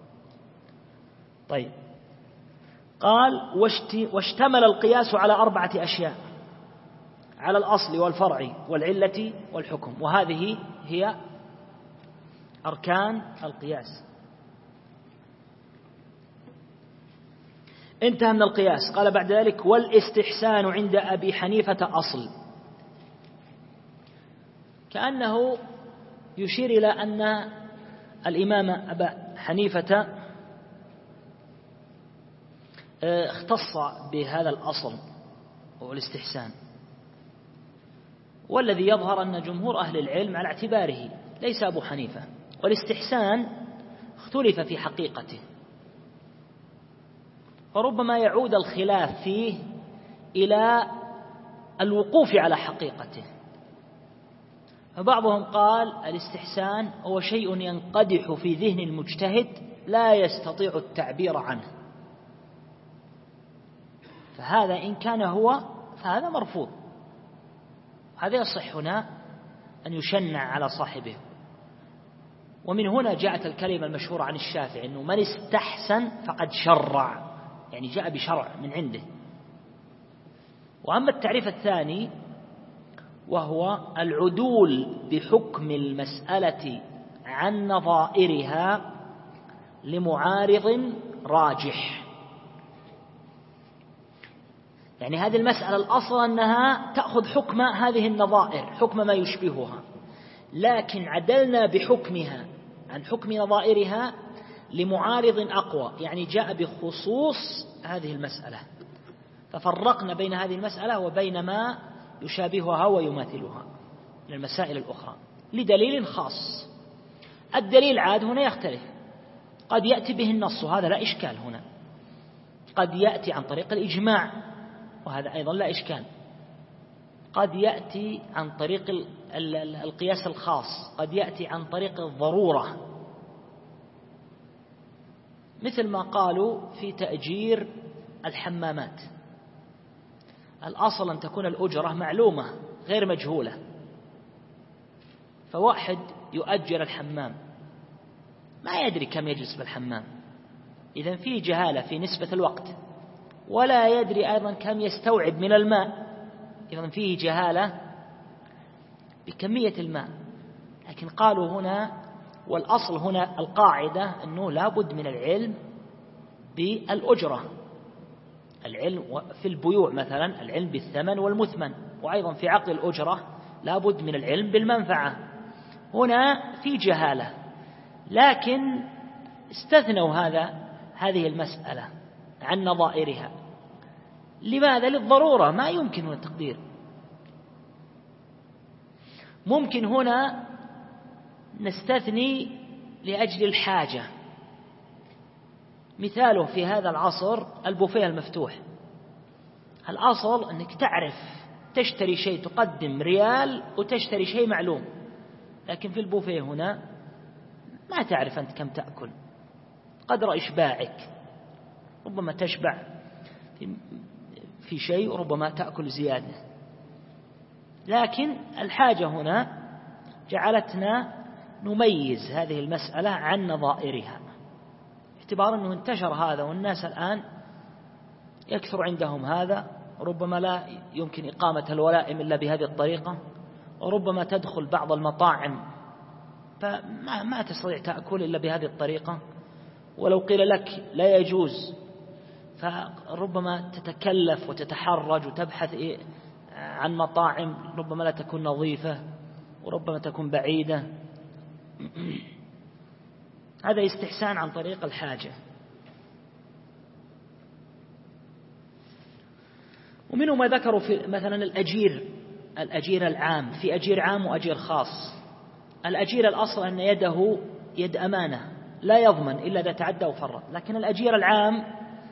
طيب، قال واشتمل القياس على 4 أشياء: على الأصل والفرع والعلة والحكم، وهذه هي أركان القياس. انتهى من القياس. قال بعد ذلك: والاستحسان عند أبي حنيفة أصل. كأنه يشير إلى أن الإمام أبا حنيفة اختص بهذا الأصل والاستحسان، والذي يظهر أن جمهور أهل العلم على اعتباره، ليس أبو حنيفة. والاستحسان اختلف في حقيقته، فربما يعود الخلاف فيه إلى الوقوف على حقيقته. فبعضهم قال الاستحسان هو شيء ينقدح في ذهن المجتهد لا يستطيع التعبير عنه، فهذا إن كان هو فهذا مرفوض، هذا يصح هنا أن يشنع على صاحبه. ومن هنا جاءت الكلمة المشهورة عن الشافعي أنه من استحسن فقد شرع، يعني جاء بشرع من عنده. وأما التعريف الثاني وهو العدول بحكم المسألة عن نظائرها لمعارض راجح. يعني هذه المسألة الأصل أنها تأخذ حكم هذه النظائر، حكم ما يشبهها، لكن عدلنا بحكمها عن حكم نظائرها لمعارض أقوى، يعني جاء بخصوص هذه المسألة، ففرقنا بين هذه المسألة وبين ما يشابهها ويماثلها من المسائل الأخرى لدليل خاص. الدليل عاد هنا يختلف، قد يأتي به النص وهذا لا إشكال هنا، قد يأتي عن طريق الإجماع وهذا أيضا لا إشكال، قد يأتي عن طريق القياس الخاص، قد يأتي عن طريق الضرورة، مثل ما قالوا في تأجير الحمامات. الأصل أن تكون الأجرة معلومة غير مجهولة، فواحد يؤجر الحمام ما يدري كم يجلس بالحمام، إذن فيه جهالة في نسبة الوقت، ولا يدري أيضا كم يستوعب من الماء، إذن فيه جهالة بكمية الماء. لكن قالوا هنا والأصل هنا القاعدة أنه لا بد من العلم بالأجرة، العلم في البيوع مثلا العلم بالثمن والمثمن، وأيضا في عقد الأجرة لا بد من العلم بالمنفعة. هنا في جهالة، لكن استثنوا هذه المسألة عن نظائرها. لماذا؟ للضرورة، ما يمكن هنا التقدير. ممكن هنا نستثني لأجل الحاجة، مثاله في هذا العصر البوفيه المفتوح. الأصل أنك تعرف تشتري شيء تقدم ريال وتشتري شيء معلوم، لكن في البوفيه هنا ما تعرف أنت كم تأكل، قدر إشباعك، ربما تشبع في شيء وربما تأكل زيادة. لكن الحاجة هنا جعلتنا نميز هذه المسألة عن نظائرها، اعتبار أنه انتشر هذا والناس الآن يكثر عندهم هذا، وربما لا يمكن إقامة الولائم إلا بهذه الطريقة، وربما تدخل بعض المطاعم فما تستطيع تأكل إلا بهذه الطريقة، ولو قيل لك لا يجوز فربما تتكلف وتتحرج وتبحث عن مطاعم ربما لا تكون نظيفة وربما تكون بعيدة. هذا استحسان عن طريق الحاجة. ومنه ما ذكروا في مثلا الأجير العام، في أجير عام وأجير خاص. الأجير الأصل أن يده يد أمانة لا يضمن إلا إذا تعدى وفرط، لكن الأجير العام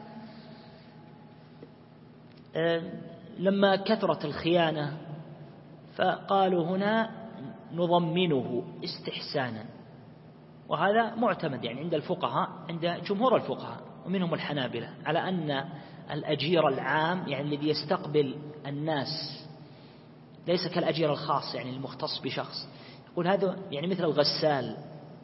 لما كثرت الخيانة فقالوا هنا نضمنه استحسانا، وهذا معتمد يعني عند الفقهاء، عند جمهور الفقهاء ومنهم الحنابلة، على أن الأجير العام يعني الذي يستقبل الناس ليس كالأجير الخاص يعني المختص بشخص. يقول هذا يعني مثل الغسال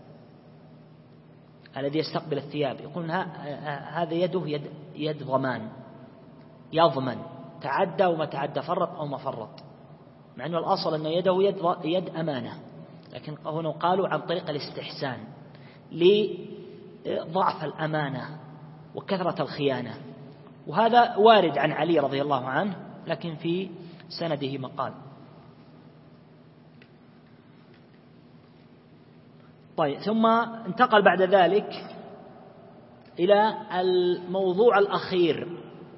الذي يستقبل الثياب، يقول هذا يده يد ضمان، يضمن تعدى وما تعدى، فرط أو ما فرط، مع أنه الأصل أن يده يد أمانة، لكن هنا قالوا عن طريق الاستحسان لضعف الأمانة وكثرة الخيانة. وهذا وارد عن علي رضي الله عنه، لكن في سنده مقال. طيب، ثم انتقل بعد ذلك إلى الموضوع الأخير،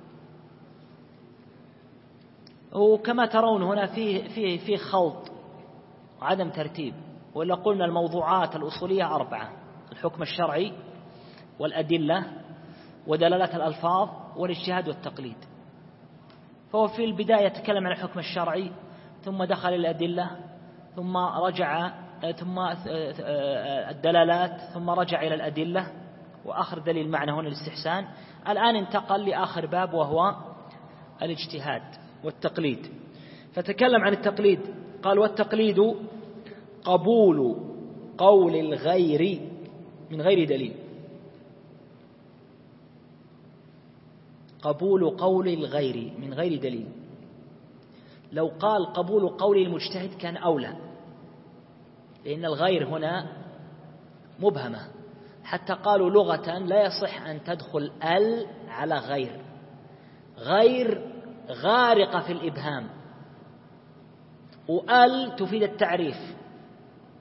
وكما ترون هنا فيه خلط وعدم ترتيب، ولا قلنا الموضوعات الأصولية 4: الحكم الشرعي والأدلة ودلالات الألفاظ والاجتهاد والتقليد. فهو في البداية يتكلم عن الحكم الشرعي، ثم دخل الأدلة، ثم رجع، ثم الدلالات، ثم رجع إلى الأدلة، وآخر دليل معنا هنا الاستحسان. الآن انتقل لآخر باب وهو الاجتهاد والتقليد. فتكلم عن التقليد، قال: والتقليد قبول قول الغير من غير دليل. قبول قول الغير من غير دليل. لو قال قبول قول المجتهد كان أولى، لأن الغير هنا مبهمة، حتى قالوا لغة لا يصح أن تدخل ال على غير، غير غارقة في الإبهام، وال تفيد التعريف،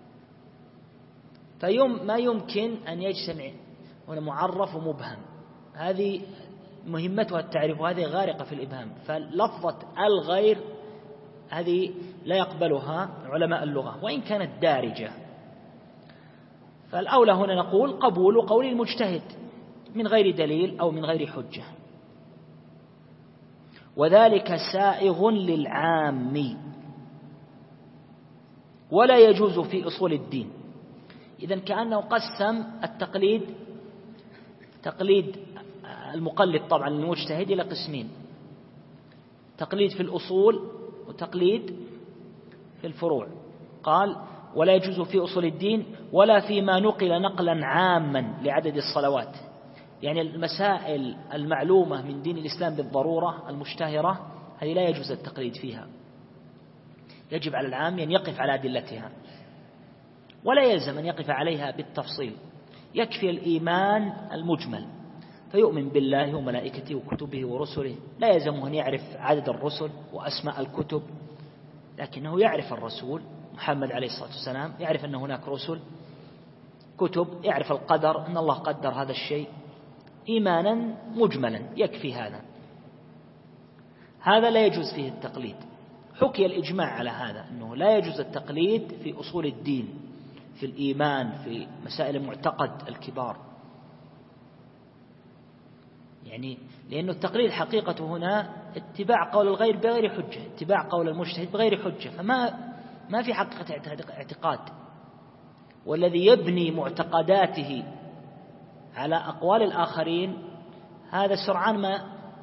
ما يمكن أن يجتمع هنا معرف ومبهم، هذه مهمتها التعريف وهذه غارقة في الإبهام. فلفظة الغير هذه لا يقبلها علماء اللغة وإن كانت دارجة. فالأولى هنا نقول قبول قول المجتهد من غير دليل أو من غير حجة، وذلك سائغ للعام ولا يجوز في أصول الدين. إذن كأنه قسم التقليد، تقليد المقلد طبعا للمجتهد إلى قسمين: تقليد في الأصول وتقليد في الفروع. قال ولا يجوز في أصول الدين ولا فيما نقل نقلا عاما لعدد الصلوات، يعني المسائل المعلومة من دين الإسلام بالضرورة المشتهرة هذه لا يجوز التقليد فيها، يجب على العام أن يقف على أدلتها ولا يلزم أن يقف عليها بالتفصيل، يكفي الإيمان المجمل فيؤمن بالله وملائكته وكتبه ورسله، لا يلزمه أن يعرف عدد الرسل وأسماء الكتب، لكنه يعرف الرسول محمد عليه الصلاة والسلام، يعرف أن هناك رسل كتب، يعرف القدر أن الله قدر هذا الشيء إيمانا مجملا، يكفي هذا. هذا لا يجوز فيه التقليد. حكي الإجماع على هذا أنه لا يجوز التقليد في أصول الدين، في الإيمان، في مسائل المعتقد الكبار، يعني لأن التقليد حقيقته هنا اتباع قول الغير بغير حجة، اتباع قول المجتهد بغير حجة، فما في حقيقة اعتقاد. والذي يبني معتقداته على أقوال الآخرين هذا سرعان ما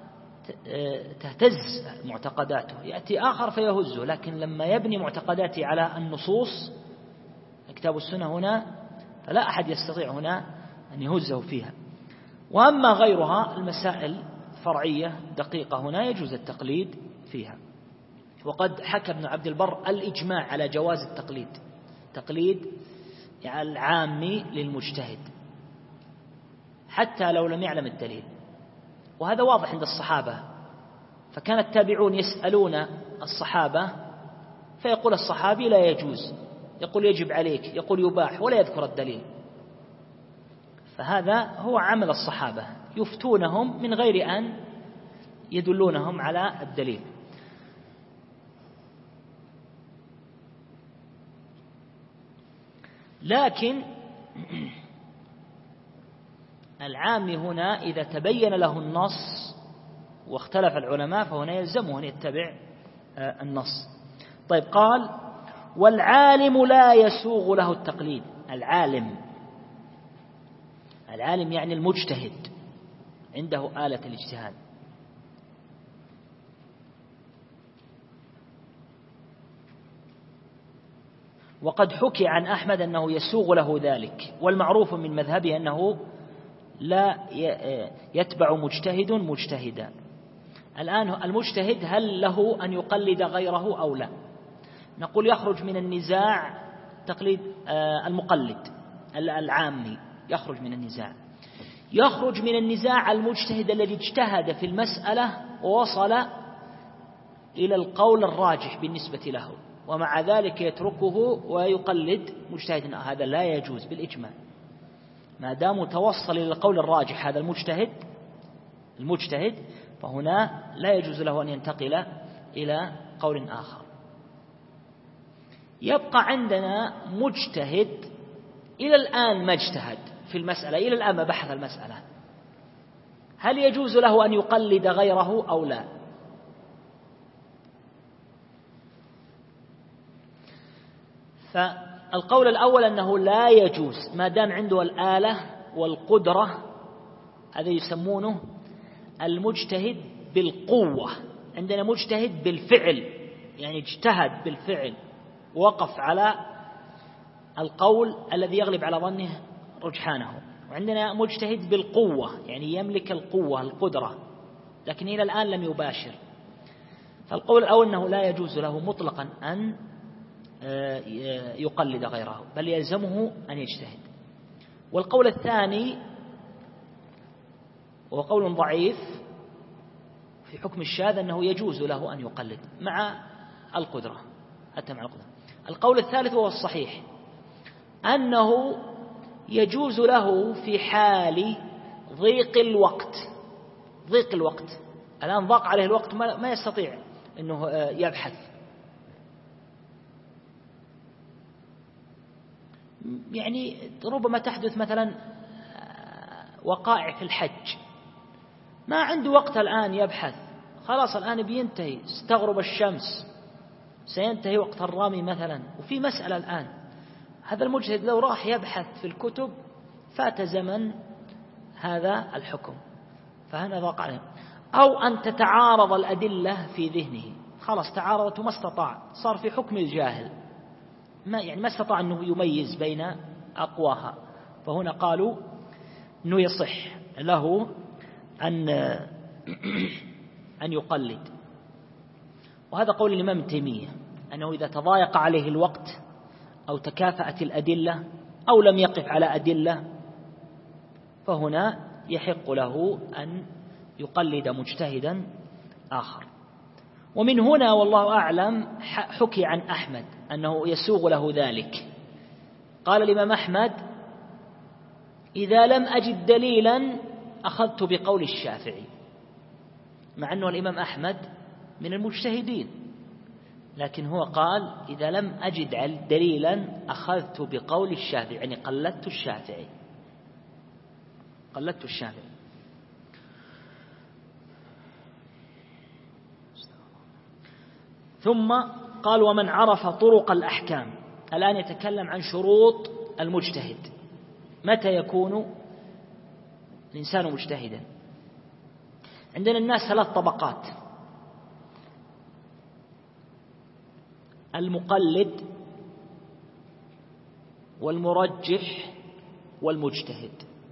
تهتز معتقداته، يأتي آخر فيهزه، لكن لما يبني معتقداته على النصوص الكتاب والسنة هنا فلا أحد يستطيع هنا أن يهزه فيها. وأما غيرها المسائل فرعية دقيقة هنا يجوز التقليد فيها. وقد حكى ابن عبد البر الإجماع على جواز التقليد، تقليد العامي للمجتهد حتى لو لم يعلم الدليل، وهذا واضح عند الصحابة. فكان التابعون يسألون الصحابة فيقول الصحابي لا يجوز، يقول يجب عليك، يقول يباح، ولا يذكر الدليل. فهذا هو عمل الصحابة، يفتونهم من غير أن يدلونهم على الدليل. لكن العام هنا إذا تبين له النص واختلف العلماء فهنا يلزمه أن يتبع النص. طيب قال والعالم لا يسوغ له التقليد. العالم يعني المجتهد عنده آلة الاجتهاد. وقد حكي عن أحمد أنه يسوغ له ذلك، والمعروف من مذهبه أنه لا يتبع مجتهد مجتهدا. الآن المجتهد هل له أن يقلد غيره أو لا؟ نقول يخرج من النزاع تقليد المقلد العامي، يخرج من النزاع. يخرج من النزاع المجتهد الذي اجتهد في المسألة ووصل إلى القول الراجح بالنسبة له، ومع ذلك يتركه ويقلد مجتهد، هذا لا يجوز بالإجماع. ما دام توصل إلى القول الراجح هذا المجتهد فهنا لا يجوز له أن ينتقل إلى قول آخر. يبقى عندنا مجتهد إلى الآن ما اجتهد في المسألة، إلى الآن ما بحث المسألة، هل يجوز له أن يقلد غيره أو لا؟ فالقول الأول أنه لا يجوز ما دام عنده الآلة والقدرة، هذا يسمونه المجتهد بالقوة. عندنا مجتهد بالفعل، يعني اجتهد بالفعل ووقف على القول الذي يغلب على ظنه رجحانه. وعندنا مجتهد بالقوة، يعني يملك القوة القدرة لكن إلى الآن لم يباشر. فالقول الأول أنه لا يجوز له مطلقا أن يقلد غيره، بل يلزمه أن يجتهد. والقول الثاني وهو قول ضعيف في حكم الشاذ أنه يجوز له أن يقلد مع القدرة، حتى مع القدرة. القول الثالث وهو الصحيح أنه يجوز له في حال ضيق الوقت. الآن ضاق عليه الوقت ما يستطيع أنه يبحث، يعني ربما تحدث مثلا وقائع في الحج، ما عنده وقت الآن يبحث، خلاص الآن بينتهي، استغرب الشمس، سينتهي وقت الرمي مثلا، وفي مسألة الآن، هذا المجتهد لو راح يبحث في الكتب فات زمن هذا الحكم، فهنا ضاق عليه. أو أن تتعارض الأدلة في ذهنه، خلاص تعارضت وما استطاع، صار في حكم الجاهل، ما استطاع أنه يميز بين أقواها، فهنا قالوا أنه يصح له أن يقلد. وهذا قول الإمام ابن تيمية، أنه إذا تضايق عليه الوقت أو تكافأت الأدلة أو لم يقف على أدلة فهنا يحق له أن يقلد مجتهدا آخر. ومن هنا والله أعلم حكي عن أحمد أنه يسوغ له ذلك. قال الإمام أحمد: إذا لم أجد دليلا أخذت بقول الشافعي، مع أنه الإمام أحمد من المجتهدين، لكن هو قال: إذا لم أجد دليلا أخذت بقول الشافعي، يعني قلدت الشافعي. ثم قال: ومن عرف طرق الأحكام. الآن يتكلم عن شروط المجتهد، متى يكون الإنسان مجتهدا. عندنا الناس 3 طبقات: المقلد والمرجح والمجتهد.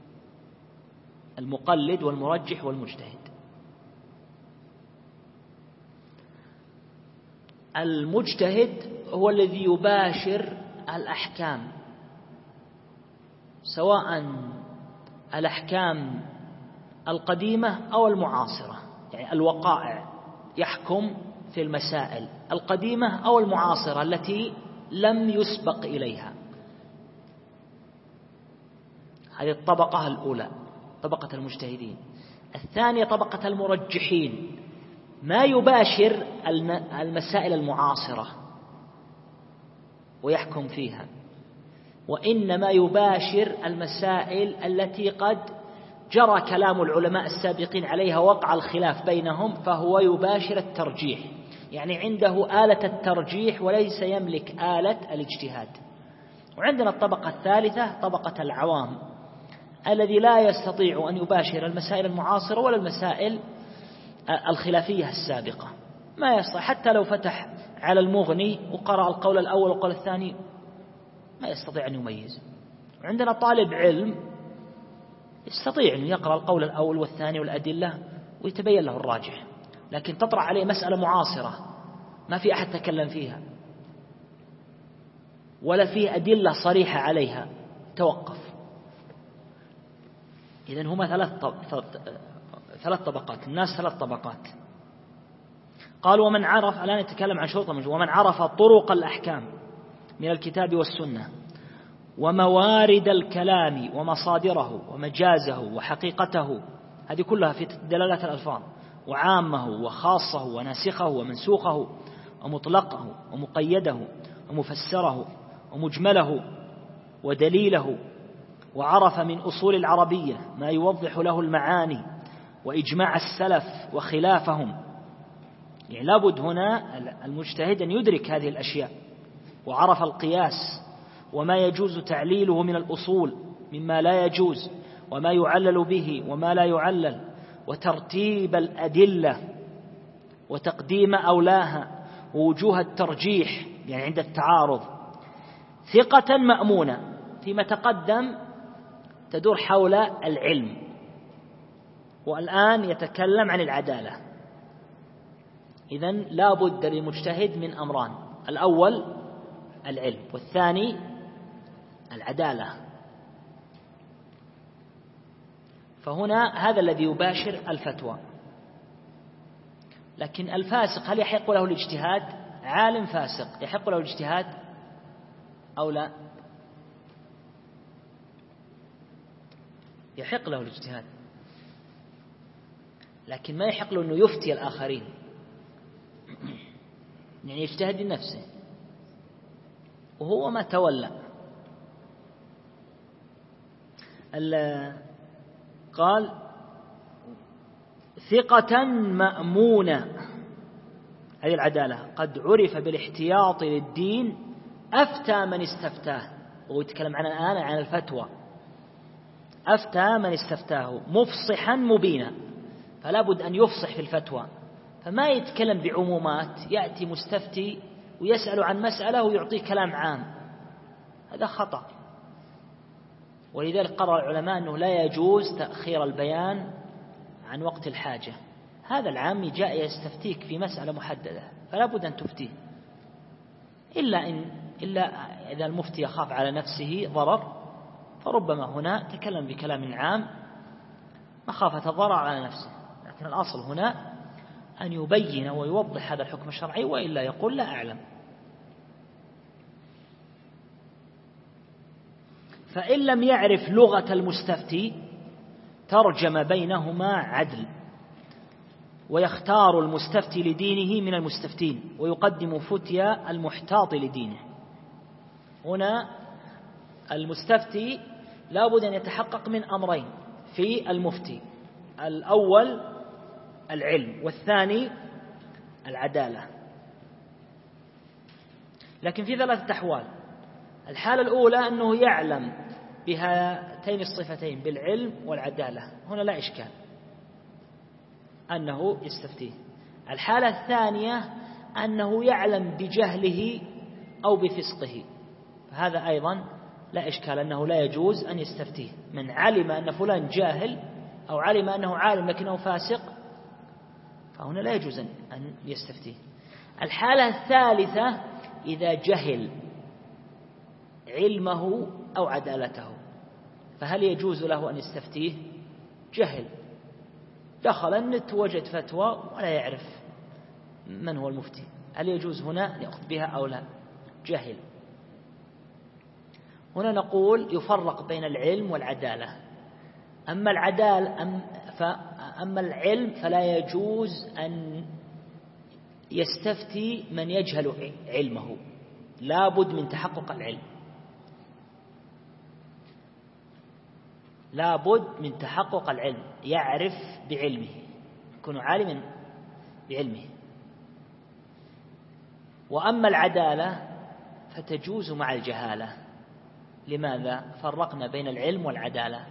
المقلد والمرجح والمجتهد. المجتهد هو الذي يباشر الأحكام، سواء الأحكام القديمة أو المعاصرة، يعني الوقائع، يحكم في المسائل القديمة أو المعاصرة التي لم يسبق إليها. هذه الطبقة الأولى، طبقة المجتهدين. الثانية طبقة المرجحين، ما يباشر المسائل المعاصرة ويحكم فيها، وإنما يباشر المسائل التي قد جرى كلام العلماء السابقين عليها، وقع الخلاف بينهم، فهو يباشر الترجيح، يعني عنده آلة الترجيح وليس يملك آلة الاجتهاد. وعندنا الطبقة الثالثة طبقة العوام، الذي لا يستطيع أن يباشر المسائل المعاصرة ولا المسائل الخلافية السابقة، ما يستطيع، حتى لو فتح على المغني وقرأ القول الأول والقول الثاني ما يستطيع أن يميز. وعندنا طالب علم يستطيع أن يقرأ القول الأول والثاني والأدلة ويتبين له الراجح، لكن تطرح عليه مسألة معاصرة ما في أحد تكلم فيها ولا في أدلة صريحة عليها، توقف. إذن هما 3 طبقات، الناس 3 طبقات. قال: ومن عرف، الآن يتكلم عن شروط المجتهد، ومن عرف طرق الأحكام من الكتاب والسنة وموارد الكلام ومصادره ومجازه وحقيقته، هذه كلها في دلالات الألفاظ، وعامه وخاصه وناسخه ومنسوخه ومطلقه ومقيده ومفسره ومجمله ودليله، وعرف من أصول العربية ما يوضح له المعاني وإجماع السلف وخلافهم. يعني لابد هنا المجتهد أن يدرك هذه الأشياء، وعرف القياس وما يجوز تعليله من الأصول مما لا يجوز، وما يعلل به وما لا يعلل، وترتيب الأدلة وتقديم أولاها ووجوه الترجيح يعني عند التعارض، ثقة مأمونة. فيما تقدم تدور حول العلم، والآن يتكلم عن العدالة. إذن لا بد للمجتهد من أمران: الأول العلم، والثاني العدالة. فهنا هذا الذي يباشر الفتوى. لكن الفاسق هل يحق له الاجتهاد؟ عالم فاسق يحق له الاجتهاد أو لا؟ يحق له الاجتهاد، لكن ما يحق له أنه يفتي الآخرين، يعني يجتهد لنفسه وهو ما تولى. قال ثقة مأمونة، هذه العدالة، قد عرف بالاحتياط للدين أفتى من استفتاه. وهو يتكلم الآن عن الفتوى. أفتى من استفتاه مفصحا مبينا، فلا بد أن يفصح في الفتوى، فما يتكلم بعمومات، يأتي مستفتي ويسأل عن مسألة ويعطيه كلام عام، هذا خطأ. ولذلك قرر العلماء أنه لا يجوز تأخير البيان عن وقت الحاجة. هذا العامي جاء يستفتيك في مسألة محددة فلا بد أن تفتيه، إلا إذا المفتي يخاف على نفسه ضرر، فربما هنا تكلم بكلام عام مخافة الضرر على نفسه، لكن الأصل هنا أن يبين ويوضح هذا الحكم الشرعي، وإلا يقول لا أعلم. فإن لم يعرف لغة المستفتي ترجم بينهما عدل، ويختار المستفتي لدينه من المستفتين، ويقدم فتيا المحتاط لدينه. هنا المستفتي لا بد أن يتحقق من أمرين في المفتي: الأول العلم، والثاني العدالة. لكن في ثلاثة أحوال. الحالة الأولى أنه يعلم بهاتين الصفتين بالعلم والعدالة، هنا لا إشكال أنه يستفتيه. الحالة الثانية أنه يعلم بجهله أو بفسقه، فهذا أيضا لا إشكال أنه لا يجوز أن يستفتيه. من علم أن فلان جاهل أو علم أنه عالم لكنه فاسق فهنا لا يجوز أن يستفتيه. الحالة الثالثة إذا جهل علمه أو عدالته، فهل يجوز له أن يستفتيه؟ جهل، دخل النت وجد فتوى ولا يعرف من هو المفتي، هل يجوز هنا أن يأخذ بها أو لا؟ جهل. هنا نقول يفرق بين العلم والعدالة. أما العلم فلا يجوز أن يستفتي من يجهل علمه، لا بد من تحقق العلم، لا بد من تحقق العلم، يعرف بعلمه، يكون عالما بعلمه. وأما العدالة فتجوز مع الجهالة. لماذا فرقنا بين العلم والعدالة؟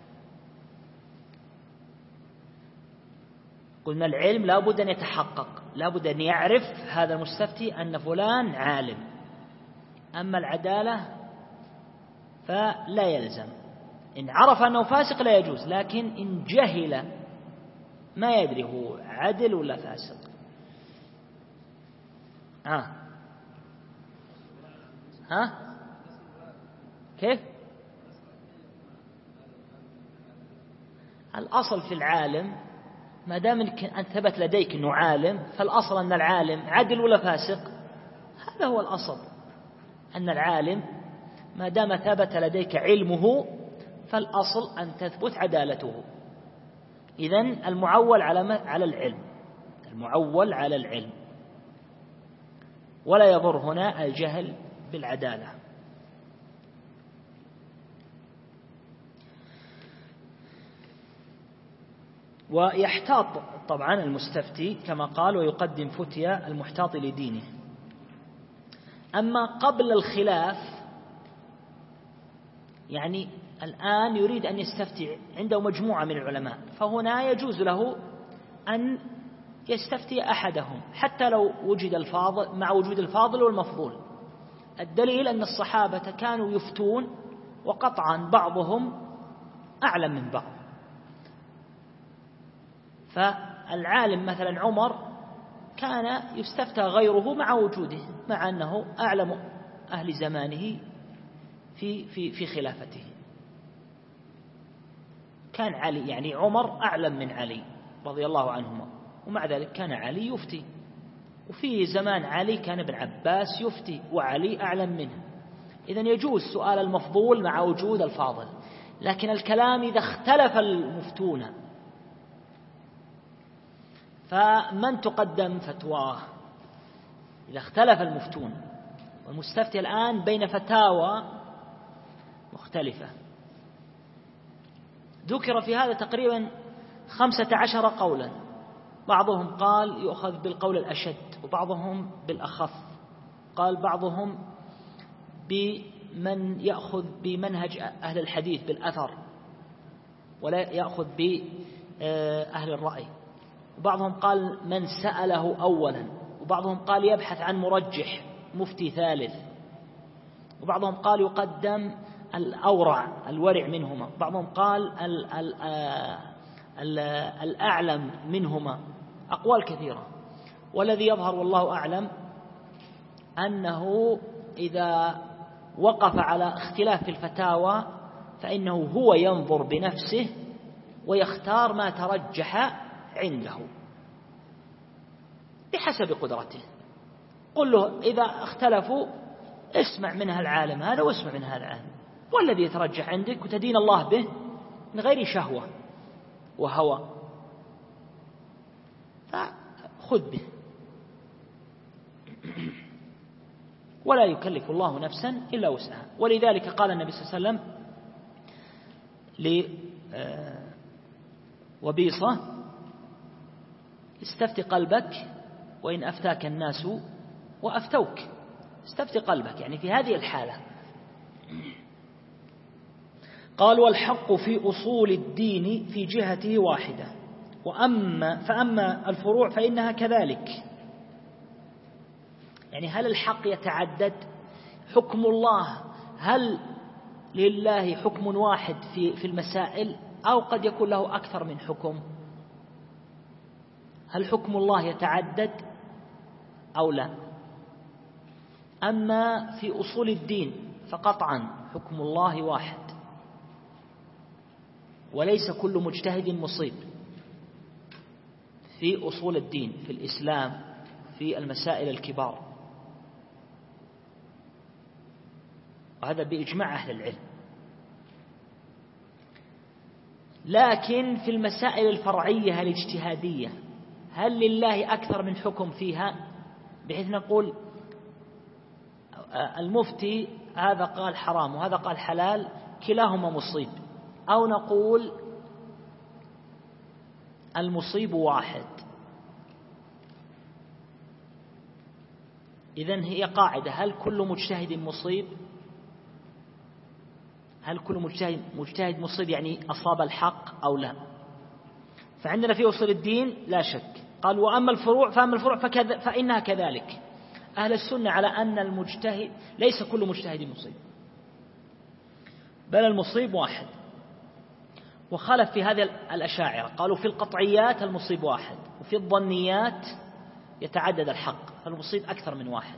قلنا العلم لا بد أن يتحقق، لا بد أن يعرف هذا المستفتي أن فلان عالم. أما العدالة فلا يلزم، إن عرف أنه فاسق لا يجوز، لكن إن جهل ما يدري هو عدل ولا فاسق. كيف؟ الأصل في العالم ما دام أن ثبت لديك أنه عالم، فالأصل أن العالم عدل ولا فاسق، هذا هو الأصل، أن العالم ما دام ثبت لديك علمه فالأصل أن تثبت عدالته. إذن المعول على العلم، المعول على العلم، ولا يضر هنا الجهل بالعدالة. ويحتاط طبعا المستفتي كما قال ويقدم فتيا المحتاط لدينه. أما قبل الخلاف، يعني الآن يريد أن يستفتي عنده مجموعة من العلماء، فهنا يجوز له أن يستفتي أحدهم حتى لو وجد الفاضل، مع وجود الفاضل والمفضول. الدليل أن الصحابة كانوا يفتون وقطعا بعضهم أعلم من بعض. فالعالم مثلا عمر كان يستفتى غيره مع وجوده، مع أنه أعلم أهل زمانه في خلافته. كان علي، يعني عمر أعلم من علي رضي الله عنهما، ومع ذلك كان علي يفتي. وفي زمان علي كان ابن عباس يفتي وعلي أعلم منه. إذن يجوز سؤال المفضول مع وجود الفاضل. لكن الكلام إذا اختلف المفتون فمن تقدم فتواه؟ إذا اختلف المفتون، والمستفتي الآن بين فتاوى مختلفة، ذكر في هذا تقريبا 15 قولا، بعضهم قال يؤخذ بالقول الأشد، وبعضهم بالأخف، قال بعضهم بمن يأخذ بمنهج أهل الحديث بالأثر ولا يأخذ بأهل الرأي، وبعضهم قال من سأله أولا، وبعضهم قال يبحث عن مرجح مفتي ثالث، وبعضهم قال يقدم الأورع الورع منهما، بعضهم قال الأعلم منهما، أقوال كثيرة. والذي يظهر والله أعلم أنه إذا وقف على اختلاف في الفتاوى فإنه هو ينظر بنفسه ويختار ما ترجح عنده بحسب قدرته. قل له إذا اختلفوا اسمع منها العالم هذا واسمع من هذا العالم، والذي يترجح عندك وتدين الله به من غير شهوة وهوى فخذ به، ولا يكلف الله نفسا إلا وسعها. ولذلك قال النبي صلى الله عليه وسلم لوبيصة استفتي قلبك وإن أفتاك الناس وأفتوك، استفتي قلبك يعني في هذه الحالة. قال والحق في أصول الدين في جهته واحدة، فأما الفروع فإنها كذلك. يعني هل الحق يتعدد؟ حكم الله هل لله حكم واحد في المسائل أو قد يكون له أكثر من حكم؟ هل حكم الله يتعدد أو لا؟ أما في أصول الدين فقطعا حكم الله واحد، وليس كل مجتهد مصيب في أصول الدين في الإسلام في المسائل الكبار، وهذا بإجماع أهل العلم. لكن في المسائل الفرعية الاجتهادية هل لله أكثر من حكم فيها، بحيث نقول المفتي هذا قال حرام وهذا قال حلال كلاهما مصيب، أو نقول المصيب واحد؟ إذن هي قاعدة: هل كل مجتهد مصيب؟ هل كل مجتهد مصيب يعني أصاب الحق أو لا؟ فعندنا في أصول الدين لا شك. قال وأما الفروع فإنها كذلك. أهل السنة على أن المجتهد ليس كل مجتهد مصيب، بل المصيب واحد. وخالف في هذه الأشاعرة، قالوا في القطعيات المصيب واحد، وفي الظنيات يتعدد الحق، فالمصيب أكثر من واحد.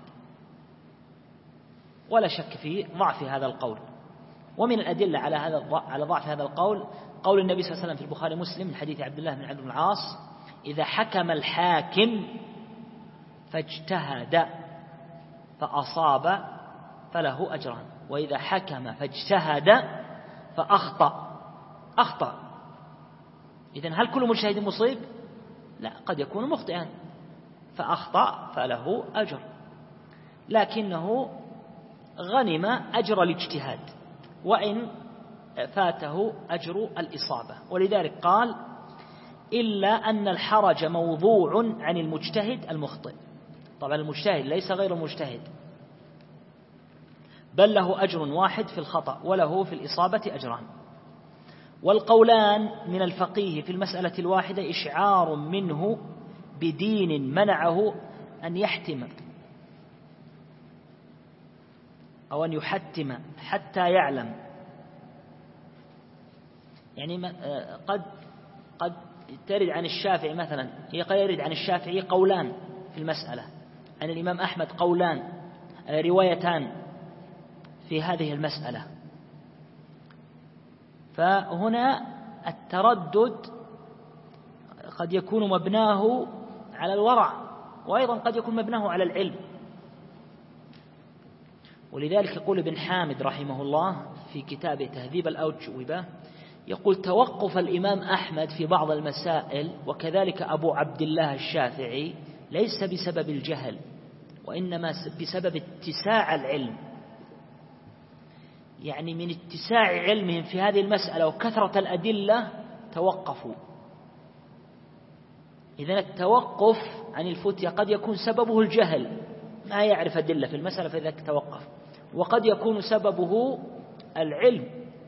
ولا شك في ضعف هذا القول. ومن الأدلة على ضعف هذا القول قول النبي صلى الله عليه وسلم في البخاري ومسلم من حديث عبد الله بن عمرو بن العاص: إذا حكم الحاكم فاجتهد فأصاب فله أجران، وإذا حكم فاجتهد فأخطأ. إذن هل كل مجتهد مصيب؟ لا، قد يكون مخطئا فأخطأ فله أجر، لكنه غنم أجر الاجتهاد وإن فاته أجر الإصابة. ولذلك قال: إلا أن الحرج موضوع عن المجتهد المخطئ. طبعا المجتهد ليس غير المجتهد، بل له أجر واحد في الخطأ وله في الإصابة أجران. والقولان من الفقيه في المسألة الواحدة إشعار منه بدين منعه أن يحتم أو أن يحتم حتى يعلم. يعني قد ترد عن الشافعي مثلا، يرد عن الشافعي قولان في المسألة، عن الإمام أحمد قولان روايتان في هذه المسألة. فهنا التردد قد يكون مبناه على الورع، وأيضا قد يكون مبناه على العلم. ولذلك يقول ابن حامد رحمه الله في كتابه تهذيب الأجوبة يقول: توقف الإمام أحمد في بعض المسائل وكذلك أبو عبد الله الشافعي ليس بسبب الجهل، وإنما بسبب اتساع العلم، يعني من اتساع علمهم في هذه المسألة وكثرة الأدلة توقفوا. إذن التوقف عن الفتية قد يكون سببه الجهل، ما يعرف أدلة في المسألة فلذلك توقف، وقد يكون سببه العلم،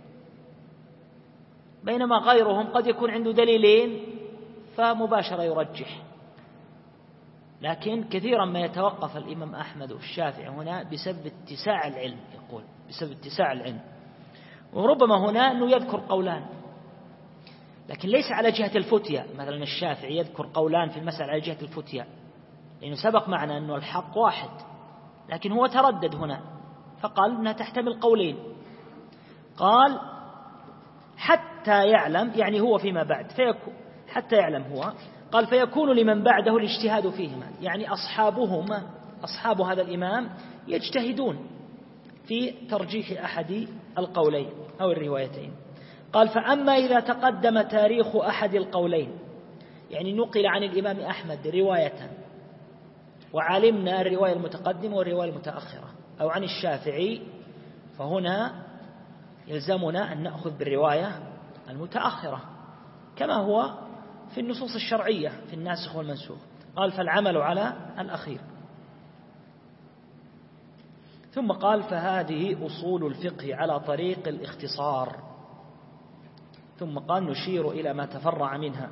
بينما غيرهم قد يكون عنده دليلين فمباشرة يرجح. لكن كثيرا ما يتوقف الإمام أحمد والشافعي هنا بسبب اتساع العلم، يقول بسبب اتساع العلم، وربما هنا أنه يذكر قولان، لكن ليس على جهة الفتية. مثلا الشافعي يذكر قولان في المسألة على جهة الفتية، لأنه سبق معنا أنه الحق واحد، لكن هو تردد هنا فقال أنها تحتمل قولين. قال حتى يعلم، يعني هو فيما بعد، فيكون حتى يعلم هو، قال فيكون لمن بعده الاجتهاد فيهما، يعني أصحاب هذا الإمام يجتهدون في ترجيح أحد القولين أو الروايتين. قال فأما إذا تقدم تاريخ أحد القولين، يعني نقل عن الإمام أحمد رواية وعلمنا الرواية المتقدمة والرواية المتأخرة، أو عن الشافعي، فهنا يلزمنا أن نأخذ بالرواية المتأخرة كما هو في النصوص الشرعية في الناسخ والمنسوخ. قال فالعمل على الأخير. ثم قال فهذه أصول الفقه على طريق الاختصار. ثم قال نشير إلى ما تفرع منها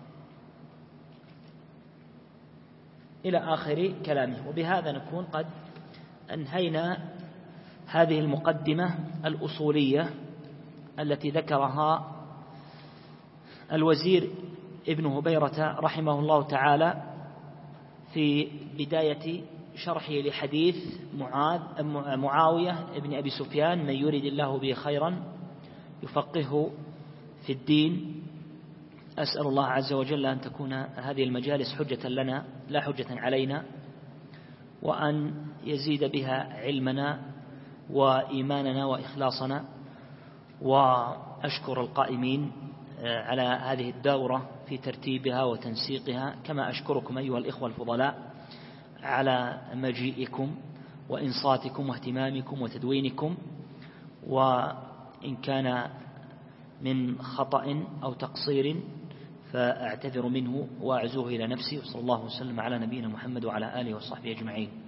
إلى آخر كلامه. وبهذا نكون قد أنهينا هذه المقدمة الأصولية التي ذكرها الوزير ابن هبيرة رحمه الله تعالى في بداية شرحه لحديث معاوية ابن أبي سفيان: من يريد الله به خيرا يفقهه في الدين. أسأل الله عز وجل أن تكون هذه المجالس حجة لنا لا حجة علينا، وأن يزيد بها علمنا وإيماننا وإخلاصنا. وأشكر القائمين على هذه الدورة في ترتيبها وتنسيقها، كما أشكركم أيها الإخوة الفضلاء على مجيئكم وإنصاتكم واهتمامكم وتدوينكم. وإن كان من خطأ أو تقصير فأعتذر منه وأعزوه إلى نفسي. وصلى الله وسلم على نبينا محمد وعلى آله وصحبه أجمعين.